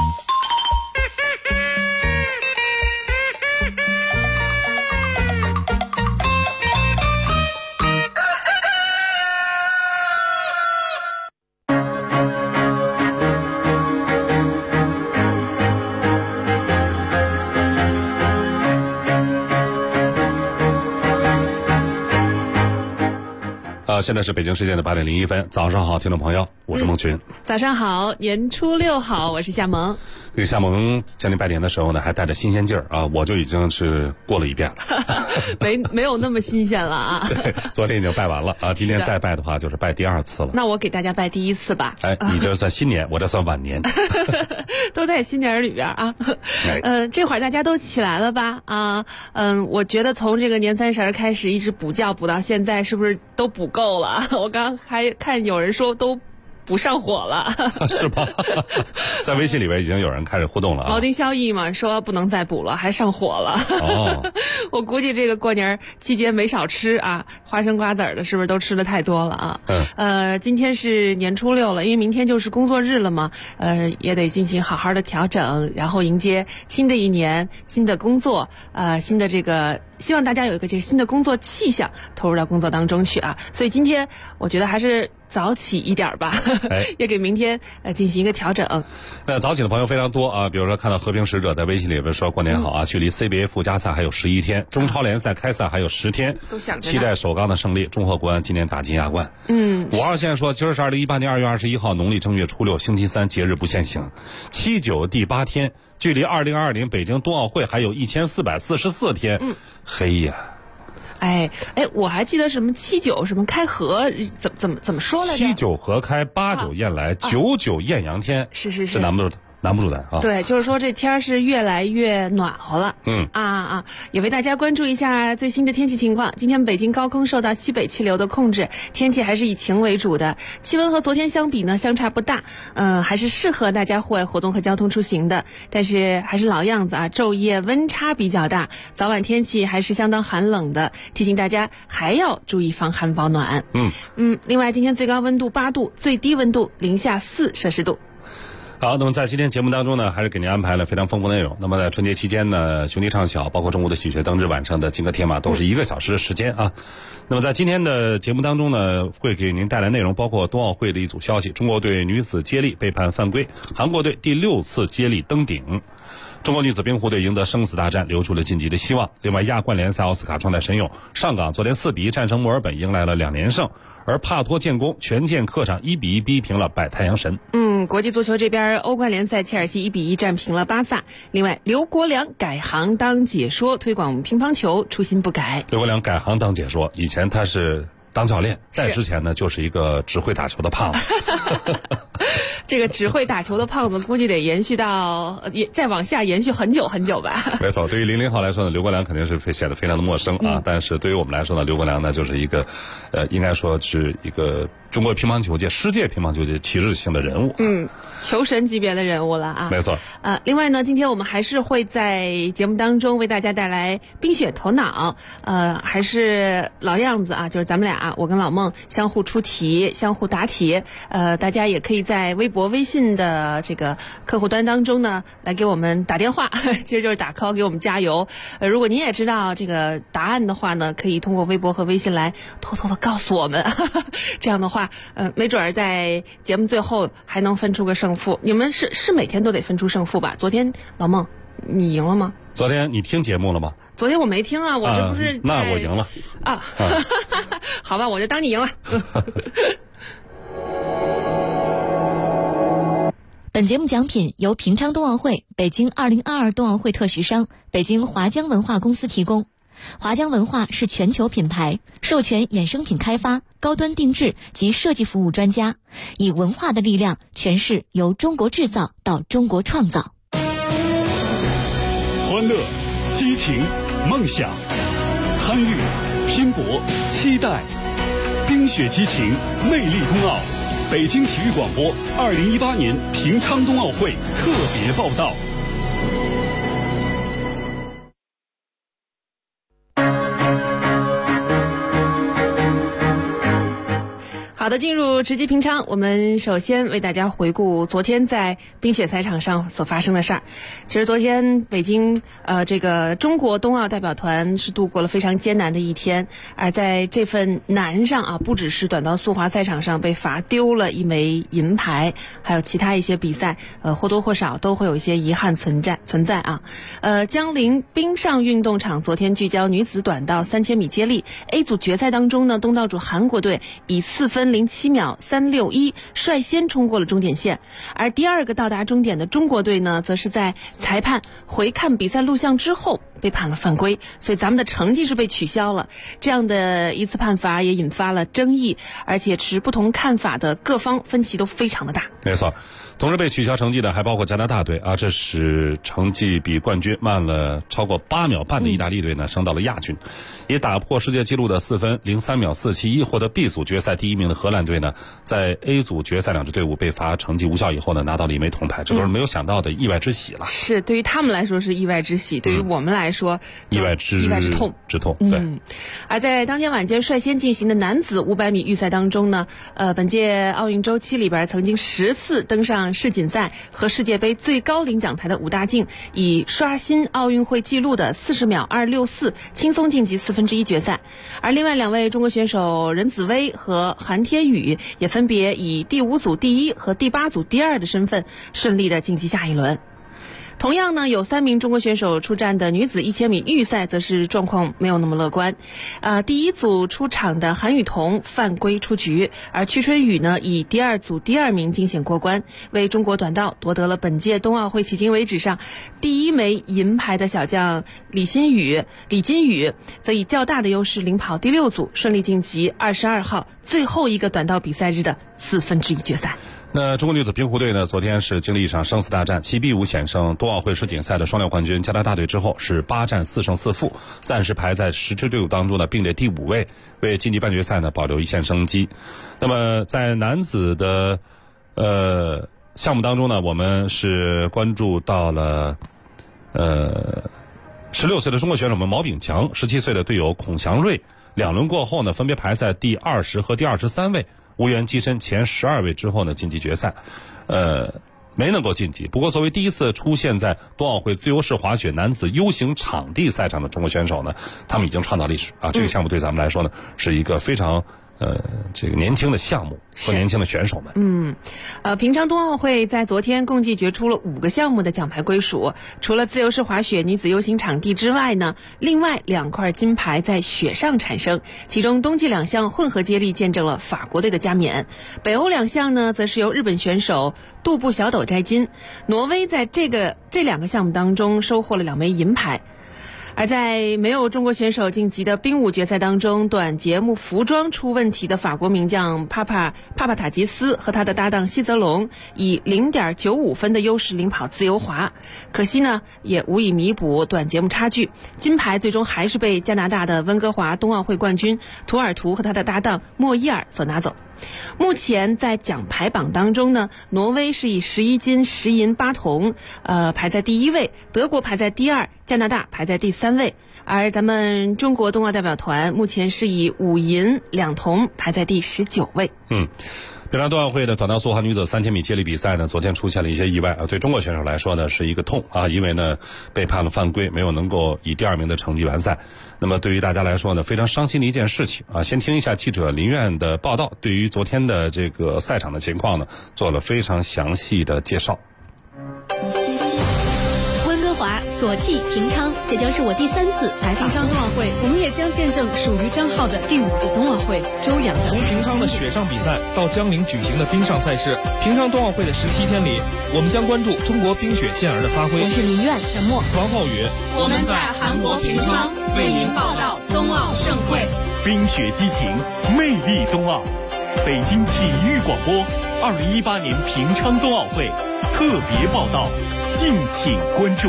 现在是北京时间的8点01分，早上好，听众朋友，我是孟群。 早上好，年初6好，我是夏萌。 这个夏萌向您拜年的时候呢，还带着新鲜劲儿啊，我就已经是过了一遍了， 没有那么新鲜了啊。 对，昨天已经拜完了啊，今天再拜的话就是拜第2次了。 那我给大家拜第1次吧。 哎，你这算新年，我这算晚年， 都在新年里边啊。这会儿大家都起来了吧？啊，我觉得从这个年30开始一直补觉补到现在，是不是都补够了？我刚还看有人说都不上火了， 是吧？在微信里边已经有人开始互动了啊。 铆定效益嘛，说不能再补了，还上火了。 哦， 我估计这个过年期间没少吃啊，花生瓜子儿的，是不是都吃的太多了啊？今天是年初6了，因为明天就是工作日了嘛，也得进行好好的调整，然后迎接新的一年，新的工作，新的这个。希望大家有一个这个新的工作气象，投入到工作当中去啊！所以今天我觉得还是早起一点吧，也给明天进行一个调整。 那早起的朋友非常多啊，比如说看到和平使者在微信里边说过年好啊，距离 CBA 附加赛还有11天，中超联赛开赛还有10天， 都想期待首钢的胜利，祝贺国安今年打进亚冠。52现在说今儿是2018年2月21号，农历正月初6，星期3，节日不限行，79第8天。距离2020北京冬奥会还有1444天，嘿呀！ 哎，我还记得什么79什么开合，怎么说来着？ 79合开，89雁来，99艳阳天。 是， 这难难不住咱啊。 对，就是说这天儿是越来越暖和了。也为大家关注一下最新的天气情况。今天北京高空受到西北气流的控制，天气还是以晴为主的，气温和昨天相比呢相差不大，还是适合大家户外活动和交通出行的。但是还是老样子啊，昼夜温差比较大，早晚天气还是相当寒冷的，提醒大家还要注意防寒保暖。另外今天最高温度8度，最低温度零下4摄氏度。 好，那么在今天节目当中呢，还是给您安排了非常丰富内容。那么在春节期间呢，兄弟唱小，包括中午的喜鹊灯之，晚上的金戈铁马，都是1个小时的时间啊。那么在今天的节目当中呢，会给您带来内容，包括冬奥会的一组消息：中国队女子接力被判犯规，韩国队第6次接力登顶。中国女子冰壶队赢得生死大战，留出了晋级的希望。另外，亚冠联赛奥斯卡状态神勇，上港昨天4比1战胜墨尔本，迎来了2连胜。而帕托建功全健客场1比1逼平了百太阳神。 国际足球这边，欧冠联赛切尔西1比1战平了巴萨。另外，刘国梁改行当解说，推广乒乓球，初心不改。 刘国梁改行当解说，以前他是当教练，在之前呢就是一个只会打球的胖子。 这个只会打球的胖子估计得延续到再往下延续很久很久吧。 没错，对于00后来说呢，刘国梁肯定是显得非常的陌生啊。但是对于我们来说呢，刘国梁呢就是一个应该说是一个中国乒乓球界、世界乒乓球界旗帜性的人物。 球神级别的人物了啊。 没错。 另外呢，今天我们还是会在节目当中为大家带来冰雪头脑。还是老样子啊，就是咱们俩，我跟老孟相互出题，相互答题。大家也可以在微博、微信的这个客户端当中呢，来给我们打电话，其实就是打 call 给我们加油。如果您也知道这个答案的话呢，可以通过微博和微信来偷偷的告诉我们。这样的话，没准儿在节目最后还能分出个胜负。你们是每天都得分出胜负吧？昨天老孟你赢了吗？ 昨天你听节目了吗？ 昨天我没听啊，我这不是那我赢了啊。好吧，我就当你赢了。 本节目奖品由平昌冬奥会、北京2022冬奥会特许商北京华江文化公司提供。华江文化是全球品牌，授权衍生品开发、高端定制及设计服务专家，以文化的力量诠释由中国制造到中国创造。 欢乐、激情、梦想，参与、拼搏、期待，冰雪激情，魅力冬奥。北京体育广播2018年平昌冬奥会特别报道。 好的，进入直击平昌，我们首先为大家回顾昨天在冰雪赛场上所发生的事儿。其实昨天北京这个中国冬奥代表团是度过了非常艰难的一天，而在这份难上啊，不只是短道速滑赛场上被罚丢了1枚银牌，还有其他一些比赛或多或少都会有一些遗憾存在啊。江陵冰上运动场昨天聚焦女子短道3000米接力 A 组决赛当中呢，东道主韩国队以4分07秒361率先冲过了终点线，而第二个到达终点的中国队呢，则是在裁判回看比赛录像之后被判了犯规，所以咱们的成绩是被取消了。这样的一次判罚也引发了争议，而且持不同看法的各方分歧都非常的大。 没错，同时被取消成绩的还包括加拿大队啊，这是成绩比冠军慢了超过8秒半的意大利队呢，升到了亚军。也打破世界纪录的4分03秒471获得 B 组决赛第1名的荷兰队呢，在 A 组决赛2支队伍被罚成绩无效以后呢，拿到了1枚铜牌，这都是没有想到的意外之喜了。 是，对于他们来说是意外之喜，对于我们来说意外之痛。对。 而在当天晚间率先进行的男子500米预赛当中呢，本届奥运周期里边曾经10次登上世锦赛和世界杯最高领奖台的武大靖，以刷新奥运会纪录的40秒264轻松晋级1/4决赛。而另外2位中国选手任子威和韩天宇也分别以第5组第1和第8组第2的身份顺利的晋级下一轮。同样呢，有3名中国选手出战的女子1000米预赛则是状况没有那么乐观。第1组出场的韩雨桐犯规出局，而屈春雨呢以第2组第2名惊险过关，为中国短道夺得了本届冬奥会迄今为止上第1枚银牌的小将李金宇，则以较大的优势领跑第6组，顺利晋级22号最后一个短道比赛日的1/4决赛。 那中国女子冰壶队呢，昨天是经历一场生死大战，7比5险胜冬奥会世锦赛的双料冠军加拿大队之后，是8战4胜4负，暂时排在10支队伍当中呢，并列第5位，为晋级半决赛呢保留一线生机。那么在男子的项目当中呢，我们是关注到了16岁的中国选手们毛炳强、17岁的队友孔祥瑞，两轮过后呢，分别排在第20和第23位。无缘跻身前12位之后呢，晋级决赛，没能够晋级。不过，作为第一次出现在冬奥会自由式滑雪男子 U 型场地赛场的中国选手呢，他们已经创造历史啊！这个项目对咱们来说呢，是一个非常这个年轻的项目和年轻的选手们。 平昌冬奥会在昨天共计决出了5个项目的奖牌归属，除了自由式滑雪女子 U 型场地之外呢，另外2块金牌在雪上产生，其中冬季2项混合接力见证了法国队的加冕，北欧2项呢则是由日本选手杜布小斗摘金，挪威在这2个项目当中收获了2枚银牌。而在没有中国选手晋级的冰舞决赛当中，短节目服装出问题的法国名将帕帕塔吉斯和他的搭档希泽龙以 0.95 分的优势领跑自由滑，可惜呢也无以弥补短节目差距，金牌最终还是被加拿大的温哥华冬奥会冠军图尔图和他的搭档莫伊尔所拿走。目前在奖牌榜当中呢，挪威是以11金10银8铜排在第1位，德国排在第2，加拿大排在第3位，而咱们中国冬奥代表团目前是以5银2铜排在第19位。 平昌冬奥会的短道速滑女子3000米接力比赛呢，昨天出现了一些意外啊，对中国选手来说呢是一个痛啊，因为呢被判了犯规，没有能够以第2名的成绩完赛。那么对于大家来说呢，非常伤心的一件事情啊。先听一下记者林苑的报道，对于昨天的这个赛场的情况呢，做了非常详细的介绍。 温哥华、索契、平昌，这将是我第3次采访平昌冬奥会，我们也将见证属于张浩的第5届冬奥会。周洋从平昌的雪上比赛到江陵举行的冰上赛事，平昌冬奥会的17天里，我们将关注中国冰雪健儿的发挥。 我是林苑，沈默， 王浩宇， 我们在韩国平昌为您报道冬奥盛会。 冰雪激情，魅力冬奥。北京体育广播2018年平昌冬奥会特别报道，敬请关注。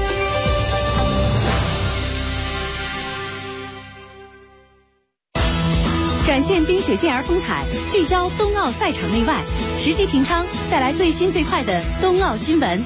展现冰雪健儿风采，聚焦冬奥赛场内外，直击平昌，带来最新最快的冬奥新闻。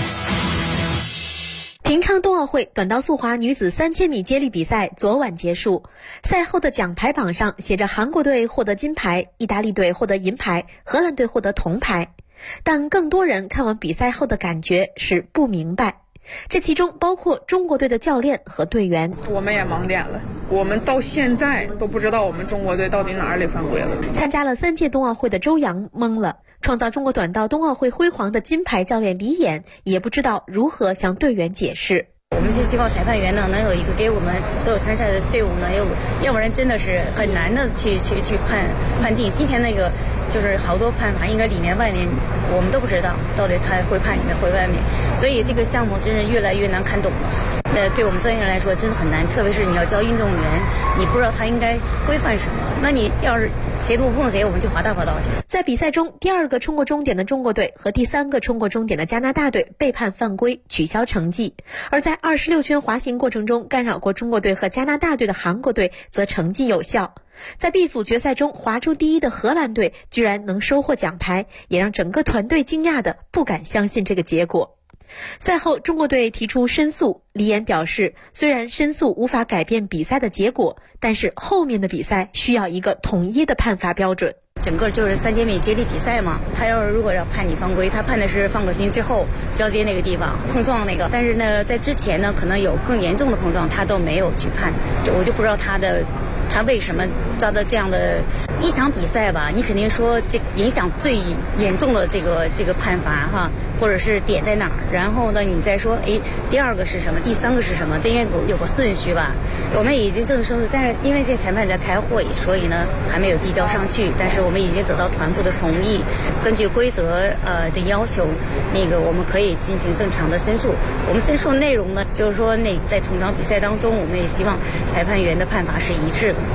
平昌冬奥会短道速滑女子3000米接力比赛昨晚结束，赛后的奖牌榜上写着韩国队获得金牌，意大利队获得银牌，荷兰队获得铜牌。但更多人看完比赛后的感觉是不明白，这其中包括中国队的教练和队员。 我们也盲点了，我们到现在都不知道我们中国队到底哪里犯规了。 参加了3届冬奥会的周洋懵了，创造中国短道冬奥会辉煌的金牌教练李演也不知道如何向队员解释。 我们是希望裁判员呢能有一个给我们所有参赛的队伍呢要不然真的是很难的去判定。今天那个就是好多判罚应该里面外面我们都不知道到底他会判里面会外面，所以这个项目真是越来越难看懂了。对我们专业人来说真的很难，特别是你要教运动员，你不知道他应该规范什么，那你要是谁不碰谁，我们就罚大罚道去。 在比赛中，第2个冲过终点的中国队和第3个冲过终点的加拿大队被判犯规，取消成绩；而在26圈滑行过程中干扰过中国队和加拿大队的韩国队则成绩有效。在 B 组决赛中滑出第1的荷兰队居然能收获奖牌，也让整个团队惊讶的不敢相信这个结果。赛后，中国队提出申诉，李岩表示，虽然申诉无法改变比赛的结果，但是后面的比赛需要一个统一的判罚标准。 整个就是3000米接力比赛嘛，他如果要判你犯规，他判的是放个心之后交接那个地方碰撞那个，但是呢，在之前呢，可能有更严重的碰撞，他都没有去判，我就不知道他为什么抓到这样的一场比赛吧？你肯定说这影响最严重的这个判罚哈，或者是点在哪儿？然后呢，你再说，第2个是什么？第3个是什么？这应该有个顺序吧？我们已经正式，但是因为这裁判在开会，所以呢还没有递交上去。但是我们已经得到团部的同意，根据规则的要求，我们可以进行正常的申诉。我们申诉内容呢，就是说在同场比赛当中，我们也希望裁判员的判罚是一致的。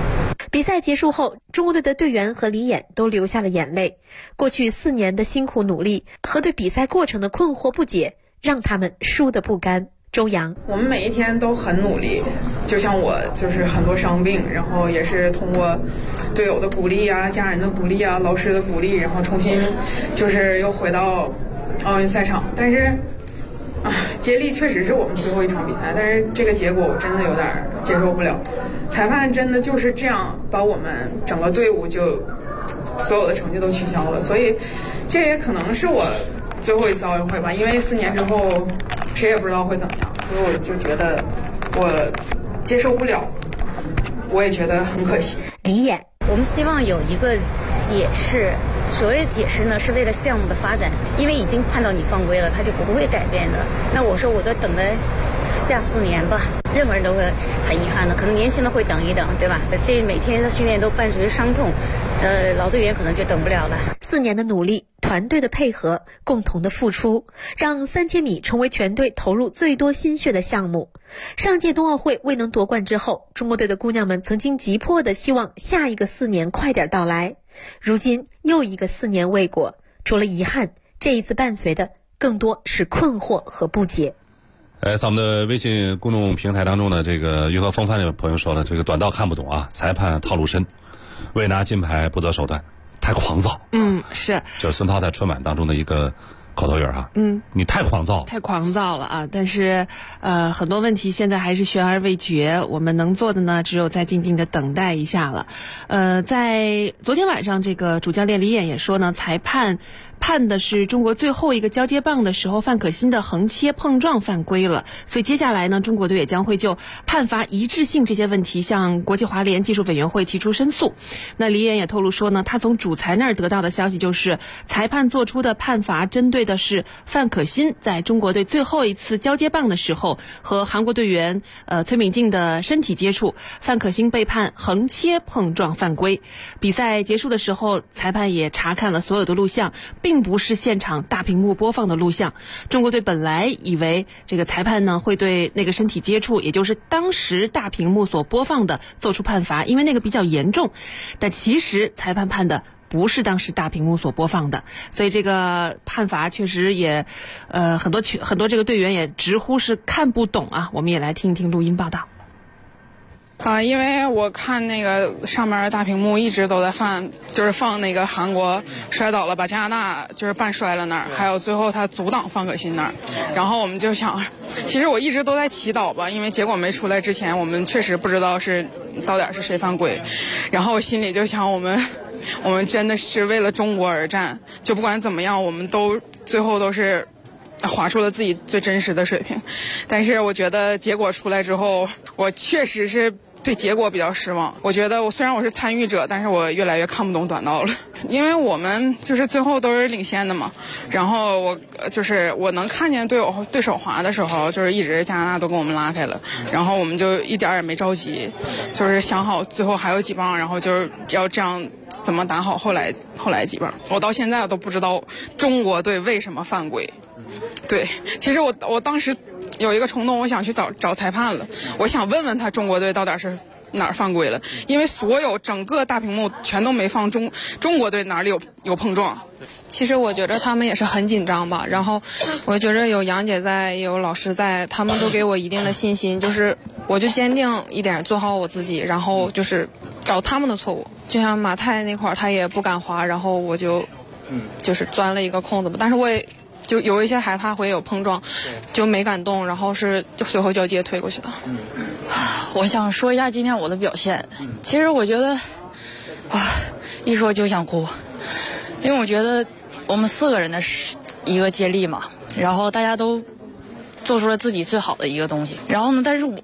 比赛结束后，中国队的队员和李演都流下了眼泪。过去4年的辛苦努力和对比赛过程的困惑不解，让他们输得不甘。周洋， 我们每一天都很努力，就像我就是很多伤病，然后也是通过队友的鼓励啊、家人的鼓励啊、老师的鼓励，然后重新就是又回到奥运赛场。但是接力确实是我们最后一场比赛，但是这个结果我真的有点接受不了。裁判真的就是这样把我们整个队伍就所有的成绩都取消了，所以这也可能是我最后一次奥运会吧，因为4年之后谁也不知道会怎么样，所以我就觉得我接受不了，我也觉得很可惜。 李演， 我们希望有一个解释，所谓解释呢是为了项目的发展，因为已经判到你犯规了，它就不会改变的。那我说我就等着下4年吧，任何人都会很遗憾的，可能年轻的会等一等，对吧？这每天的训练都伴随伤痛，老队员可能就等不了了。 4年的努力，团队的配合，共同的付出，让3000米成为全队投入最多心血的项目。上届冬奥会未能夺冠之后，中国队的姑娘们曾经急迫地希望下一个4年快点到来。如今又一个4年未果，除了遗憾，这一次伴随的更多是困惑和不解。 在我们的微信公众平台当中呢，这个云和风帆的朋友说了，这个短道看不懂啊，裁判套路深，为拿金牌不择手段，太狂躁。 是， 就是孙涛在春晚当中的一个口头语哈。你太狂躁， 太狂躁了啊！但是很多问题现在还是悬而未决，我们能做的呢，只有再静静的等待一下了。在昨天晚上，这个主教练李演也说呢，裁判判的是中国最后一个交接棒的时候范可新的横切碰撞犯规了，所以接下来呢，中国队也将会就判罚一致性这些问题向国际滑联技术委员会提出申诉。那李演也透露说呢，他从主裁那儿得到的消息就是，裁判做出的判罚针对的是范可新在中国队最后一次交接棒的时候和韩国队员崔敏静的身体接触，范可新被判横切碰撞犯规。比赛结束的时候，裁判也查看了所有的录像，并不是现场大屏幕播放的录像。中国队本来以为这个裁判呢会对那个身体接触，也就是当时大屏幕所播放的做出判罚，因为那个比较严重，但其实裁判判的不是当时大屏幕所播放的，所以这个判罚确实也很多这个队员也直呼是看不懂啊。我们也来听一听录音报道。 因为我看那个上面大屏幕一直都在放那个韩国摔倒了把加拿大就是半摔了那儿，还有最后他阻挡范可新那儿，然后我们就想，其实我一直都在祈祷吧，因为结果没出来之前，我们确实不知道到底是谁犯规，然后我心里就想，我们真的是为了中国而战，就不管怎么样，我们都最后都是划出了自己最真实的水平。但是我觉得结果出来之后，我确实是对结果比较失望。我觉得虽然我是参与者，但是我越来越看不懂短道了，因为我们就是最后都是领先的嘛。然后我能看见对手滑的时候，就是一直加拿大都跟我们拉开了，然后我们就一点也没着急，就是想好最后还有几棒，然后就是要这样怎么打好后来几棒。我到现在都不知道中国队为什么犯规。对，其实我当时有一个冲动，我想去找裁判了，我想问问他中国队到底是哪儿犯规了，因为整个大屏幕全都没放中国队哪里有碰撞。 其实我觉得他们也是很紧张吧，然后我觉得有杨姐在，也有老师在，他们都给我一定的信心，就是我就坚定一点，做好我自己，然后就是找他们的错误。就像马太那块儿，他也不敢滑，然后我就是钻了一个空子吧，但是我也就有一些害怕会有碰撞，就没敢动，然后是最后交接推过去的。 我想说一下今天我的表现，其实我觉得一说就想哭，因为我觉得我们4个人的一个接力嘛，然后大家都做出了自己最好的一个东西，然后呢，但是我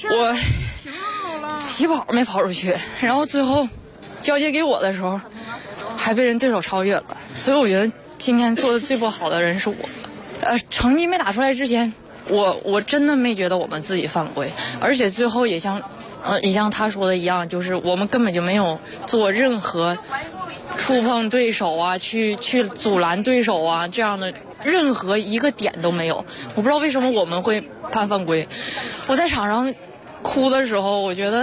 起跑没跑出去，然后最后交接给我的时候还被对手超越了，所以我觉得今天做的最不好的人是我。成绩没打出来之前，我真的没觉得我们自己犯规，而且最后也像他说的一样，就是我们根本就没有做任何触碰对手啊，去阻拦对手啊，这样的任何一个点都没有。我不知道为什么我们会判犯规。我在场上哭的时候，我觉得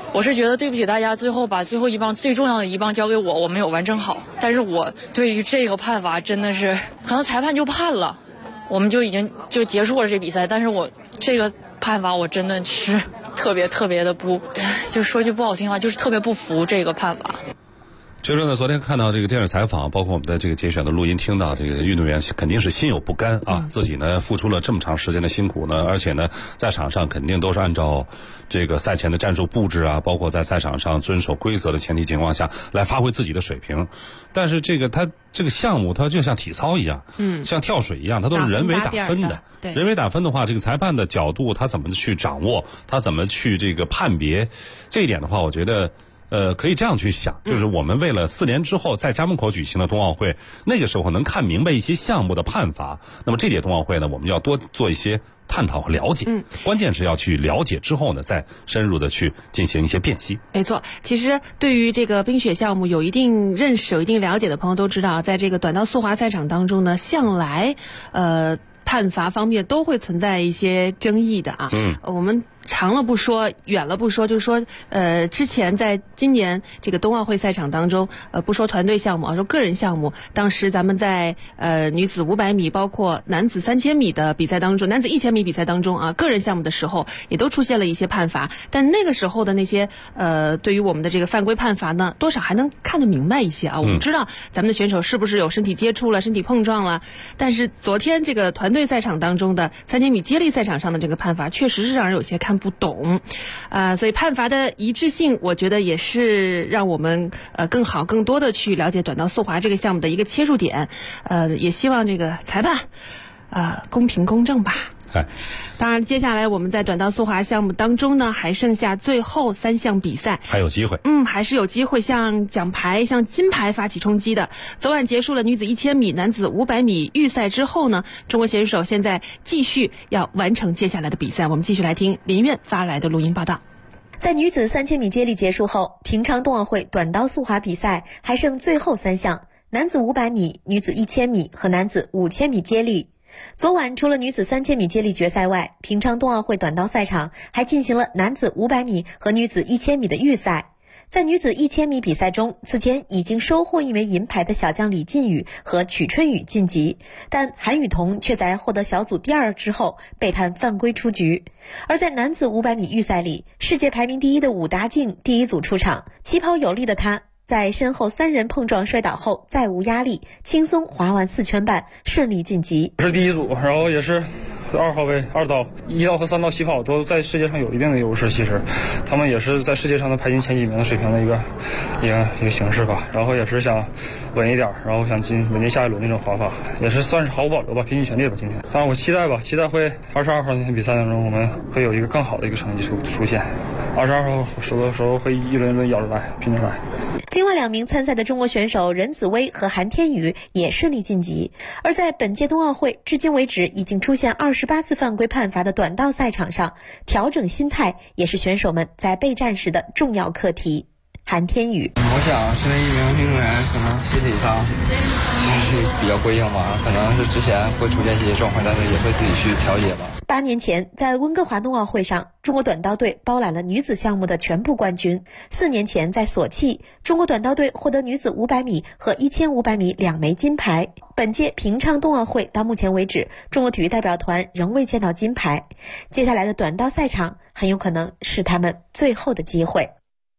我是觉得对不起大家，最后把最后一棒最重要的一棒交给我没有完成好。但是我对于这个判罚真的是，可能裁判就判了，我们就已经就结束了这比赛。但是我这个判罚我真的是特别的不，就说句不好听话，就是特别不服这个判罚。 确实呢，昨天看到这个电视采访，包括我们的这个节选的录音，听到这个运动员肯定是心有不甘啊，自己呢付出了这么长时间的辛苦呢，而且呢在场上肯定都是按照这个赛前的战术布置啊，包括在赛场上遵守规则的前提情况下来发挥自己的水平。但是他这个项目它就像体操一样，像跳水一样，它都是人为打分的。 对， 人为打分的话，这个裁判的角度他怎么去掌握，他怎么去这个判别，这一点的话，我觉得可以这样去想，就是我们为了4年之后在家门口举行的冬奥会，那个时候能看明白一些项目的判罚。那么这届冬奥会呢，我们要多做一些探讨和了解。关键是要去了解之后呢，再深入的去进行一些辨析。 没错，其实对于这个冰雪项目有一定认识、有一定了解的朋友都知道，在这个短道速滑赛场当中呢，向来判罚方面都会存在一些争议的啊。我们长了不说，远了不说，就是说，之前在今年这个冬奥会赛场当中，不说团队项目，说个人项目，当时咱们在女子500米，包括男子3000米的比赛当中，男子1000米比赛当中啊，个人项目的时候也都出现了一些判罚，但那个时候的那些对于我们的这个犯规判罚呢，多少还能看得明白一些啊。我们知道咱们的选手是不是有身体接触了、身体碰撞了，但是昨天这个团队赛场当中的3000米接力赛场上的这个判罚，确实是让人有些看不懂，所以判罚的一致性，我觉得也是让我们更好、更多的去了解短道速滑这个项目的一个切入点。也希望这个裁判公平公正吧。当然，接下来我们在短道速滑项目当中呢，还剩下最后3项比赛， 还有机会。 还是有机会向奖牌、向金牌发起冲击的。昨晚结束了女子1000米、男子500米预赛之后呢，中国选手现在继续要完成接下来的比赛。我们继续来听林苑发来的录音报道。 在女子3000米接力结束后，平昌冬奥会短道速滑比赛还剩最后3项：男子500米、女子1000米和男子5000米接力。昨晚除了女子3000米接力决赛外，平昌冬奥会短道赛场还进行了男子500米和女子1000米的预赛。在女子1000米比赛中，此前已经收获1枚银牌的小将李靖宇和曲春雨晋级，但韩雨桐却在获得小组第2之后被判犯规出局。而在男子500米预赛里，世界排名第1的武达靖第一组出场，起跑有力的他在身后3人碰撞摔倒后再无压力，轻松滑完4圈半，顺利晋级。 是第一组，然后也是2号位2道1道和3道起跑都在世界上有一定的优势，其实他们也是在世界上的排进前几名的水平的一个形式吧，然后也是想稳一点，然后想稳进下一轮那种滑法，也是算是毫无保留吧，拼尽全力吧今天。当然我期待会22号那天比赛当中我们会有一个更好的一个成绩出现，22号时候会一轮一轮咬着来，拼着来。 另外2名参赛的中国选手任子威和韩天宇也顺利晋级。而在本届冬奥会至今为止已经出现28次犯规判罚的短道赛场上，调整心态也是选手们在备战时的重要课题。韩天宇， 我想身为一名运动员，可能心理上比较归硬吧，可能是之前会出现一些状况，但是也会自己去调节吧。 8年前，在温哥华冬奥会上，中国短道队包揽了女子项目的全部冠军。4年前，在索契，中国短道队获得女子500米和1500米2枚金牌。本届平昌冬奥会到目前为止，中国体育代表团仍未见到金牌。接下来的短道赛场很有可能是他们最后的机会。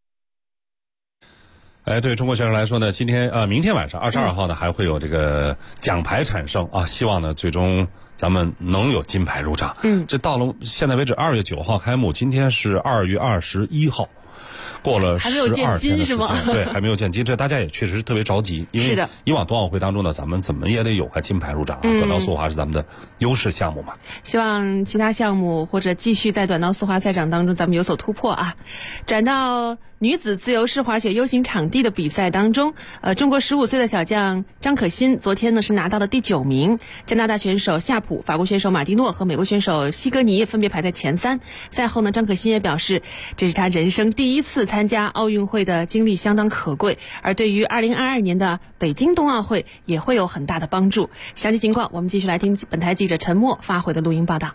对中国选手来说呢，明天晚上22号呢还会有这个奖牌产生啊，希望呢最终咱们能有金牌入账。这到了现在为止2月9号开幕，今天是2月21号。过了12天的时间，对，还没有见金，这大家也确实是特别着急，因为以往冬奥会当中呢，咱们怎么也得有个金牌入账啊。短道速滑是咱们的优势项目嘛。 希望其他项目或者继续在短道速滑赛场当中咱们有所突破啊。转到女子自由式滑雪 U 型场地的比赛当中，中国15岁的小将张可欣昨天呢是拿到了第9名，加拿大选手夏普、法国选手马蒂诺和美国选手西格尼分别排在前3。赛后呢，张可欣也表示，这是他人生第1次参加奥运会的经历相当可贵，而对于2022年的北京冬奥会也会有很大的帮助。详细情况我们继续来听本台记者陈默发回的录音报道。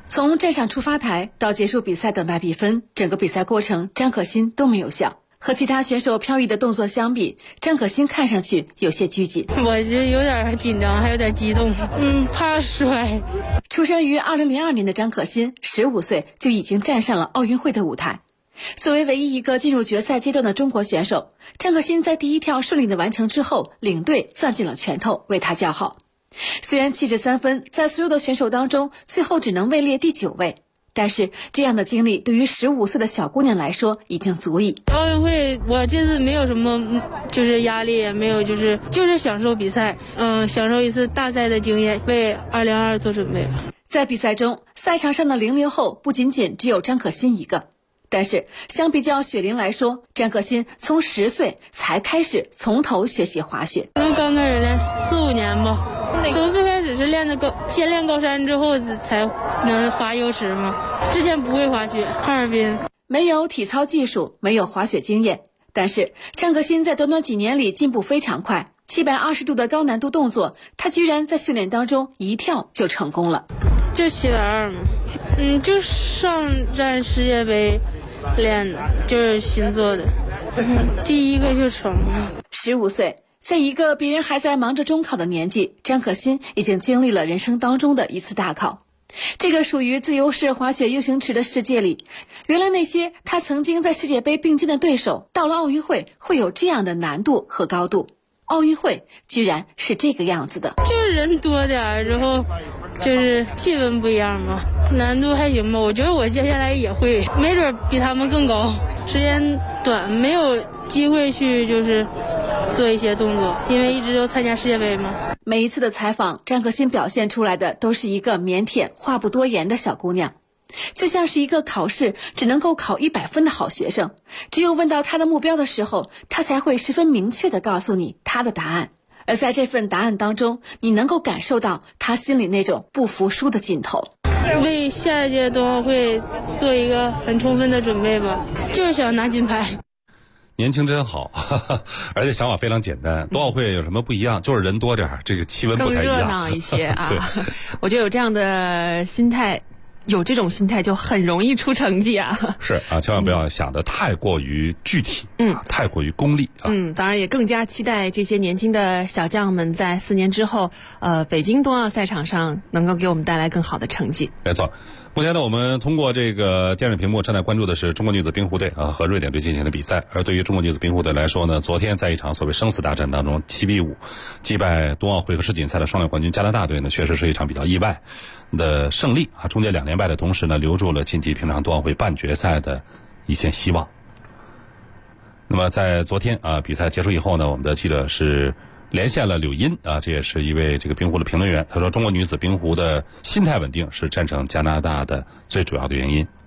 从站上出发台到结束比赛等待比分，整个比赛过程张可欣都没有笑。和其他选手飘逸的动作相比，张可欣看上去有些拘谨。 我就有点紧张，还有点激动，怕摔。 出生于2002年的张可欣，15岁就已经站上了奥运会的舞台。作为唯一一个进入决赛阶段的中国选手，张可欣在第一跳顺利的完成之后，领队攥紧了拳头为他叫好。虽然73分在所有的选手当中最后只能位列第9位，但是这样的经历对于15岁的小姑娘来说已经足以。 奥运会我这次没有什么就是压力，也没有就是享受比赛，享受一次大赛的经验，为2022做准备。 在比赛中，赛场上的00后不仅仅只有张可欣一个，但是相比较雪玲来说，张可欣从10岁才开始从头学习滑雪。 刚开始练4-5年吧，从最开始是先练高山之后才能滑优池嘛，之前不会滑雪，哈尔滨没有体操技术，没有滑雪经验，但是张可欣在短短几年里进步非常快，720度的高难度动作，她居然在训练当中一跳就成功了。 就720嘛，就上站世界杯练的，就是新做的，第一个就成了。 15岁，在一个别人还在忙着中考的年纪，张可欣已经经历了人生当中的一次大考。这个属于自由式滑雪 U 型池的世界里，原来那些他曾经在世界杯并肩的对手，到了奥运会会有这样的难度和高度。奥运会居然是这个样子的， 就是人多点之后就是气氛不一样嘛，难度还行吧，我觉得我接下来也会，没准比他们更高。时间短，没有机会去就是做一些动作，因为一直都参加世界杯嘛。 每一次的采访，张可欣表现出来的都是一个腼腆、话不多言的小姑娘，就像是一个考试只能够考100分的好学生。只有问到她的目标的时候，她才会十分明确地告诉你她的答案。而在这份答案当中，你能够感受到她心里那种不服输的劲头。 为下一届冬奥会做一个很充分的准备吧，就是想拿金牌。 年轻真好，而且想法非常简单。冬奥会有什么不一样？就是人多点，这个气温不太一样， 更热闹一些啊。 对， 我觉得有这样的心态，有这种心态就很容易出成绩啊。 是啊，千万不要想得太过于具体，太过于功利啊。 当然也更加期待这些年轻的小将们在4年之后，北京冬奥赛场上能够给我们带来更好的成绩。 没错。目前呢，我们通过这个电视屏幕正在关注的是中国女子冰壶队和瑞典队进行的比赛。而对于中国女子冰壶队来说呢，昨天在一场所谓生死大战当中7比5击败冬奥会和世锦赛的双料冠军加拿大队呢，确实是一场比较意外的胜利啊！终结2连败的同时呢，留住了晋级平昌冬奥会半决赛的一线希望。那么在昨天比赛结束以后呢，我们的记者是连线了柳茵这也是一位这个冰壶的评论员。他说，中国女子冰壶的心态稳定是战胜加拿大的最主要的原因。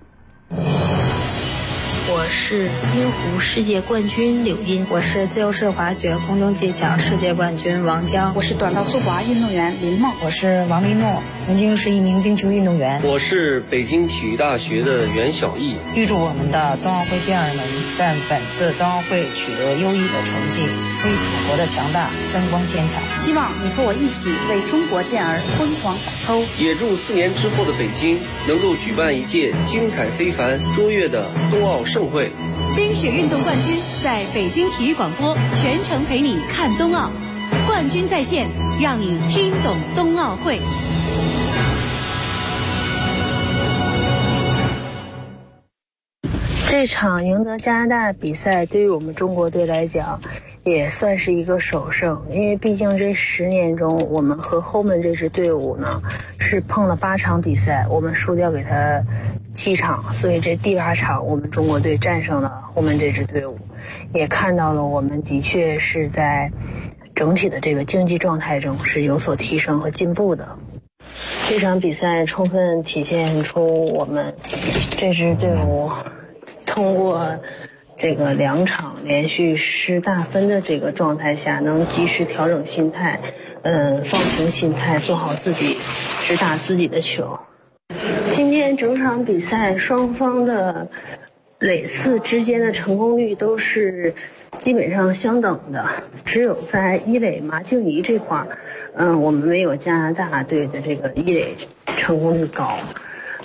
我是冰壶世界冠军柳茵，我是自由式滑雪空中技巧世界冠军王江， 我是短道速滑运动员林梦， 我是王丽诺，曾经是一名冰球运动员， 我是北京体育大学的袁晓毅。 预祝我们的冬奥会健儿们在本次冬奥会取得优异的成绩，为祖国的强大增光添彩。 希望你和我一起为中国健儿辉煌打 call。 也祝4年之后的北京能够举办一届精彩非凡、卓越的冬奥盛会。 冰雪运动冠军在北京体育广播全程陪你看冬奥，冠军在线，让你听懂冬奥会。 这场赢得加拿大比赛对于我们中国队来讲也算是一个首胜，因为毕竟这10年中我们和后门这支队伍呢是碰了8场比赛，我们输掉给他7场，所以这第8场我们中国队战胜了后门这支队伍，也看到了我们的确是在整体的这个竞技状态中是有所提升和进步的。这场比赛充分体现出我们这支队伍通过这个2场连续失大分的这个状态下，能及时调整心态，放平心态，做好自己，只打自己的球。今天整场比赛双方的垒次之间的成功率都是基本上相等的，只有在一垒马静怡这块我们没有加拿大队的这个一垒成功率高。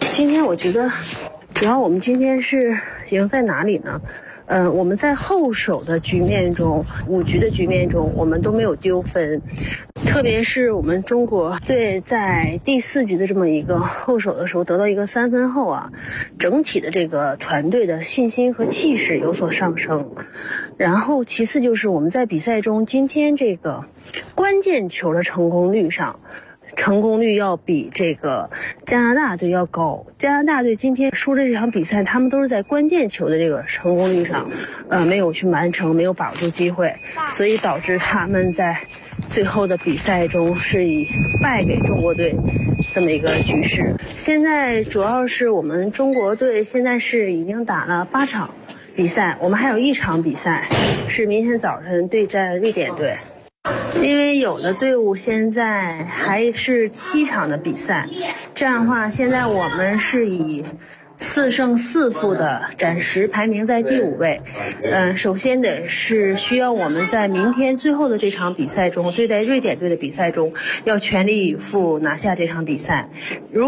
今天我觉得，主要我们今天是赢在哪里呢？我们在后手的局面中，5局的局面中，我们都没有丢分。特别是我们中国队在第4局的这么一个后手的时候得到一个3分后啊，整体的这个团队的信心和气势有所上升。然后其次就是我们在比赛中今天这个关键球的成功率上，成功率要比这个加拿大队要高。加拿大队今天输的这场比赛，他们都是在关键球的这个成功率上，没有去完成，没有把握住机会，所以导致他们在最后的比赛中是以败给中国队这么一个局势。现在主要是我们中国队现在是已经打了8场比赛，我们还有1场比赛是明天早晨对战瑞典队。因为有的队伍现在还是7场的比赛，这样的话现在我们是以4胜4负的暂时排名在第5位。首先得是需要我们在明天最后的这场比赛中，对待瑞典队的比赛中要全力以赴拿下这场比赛。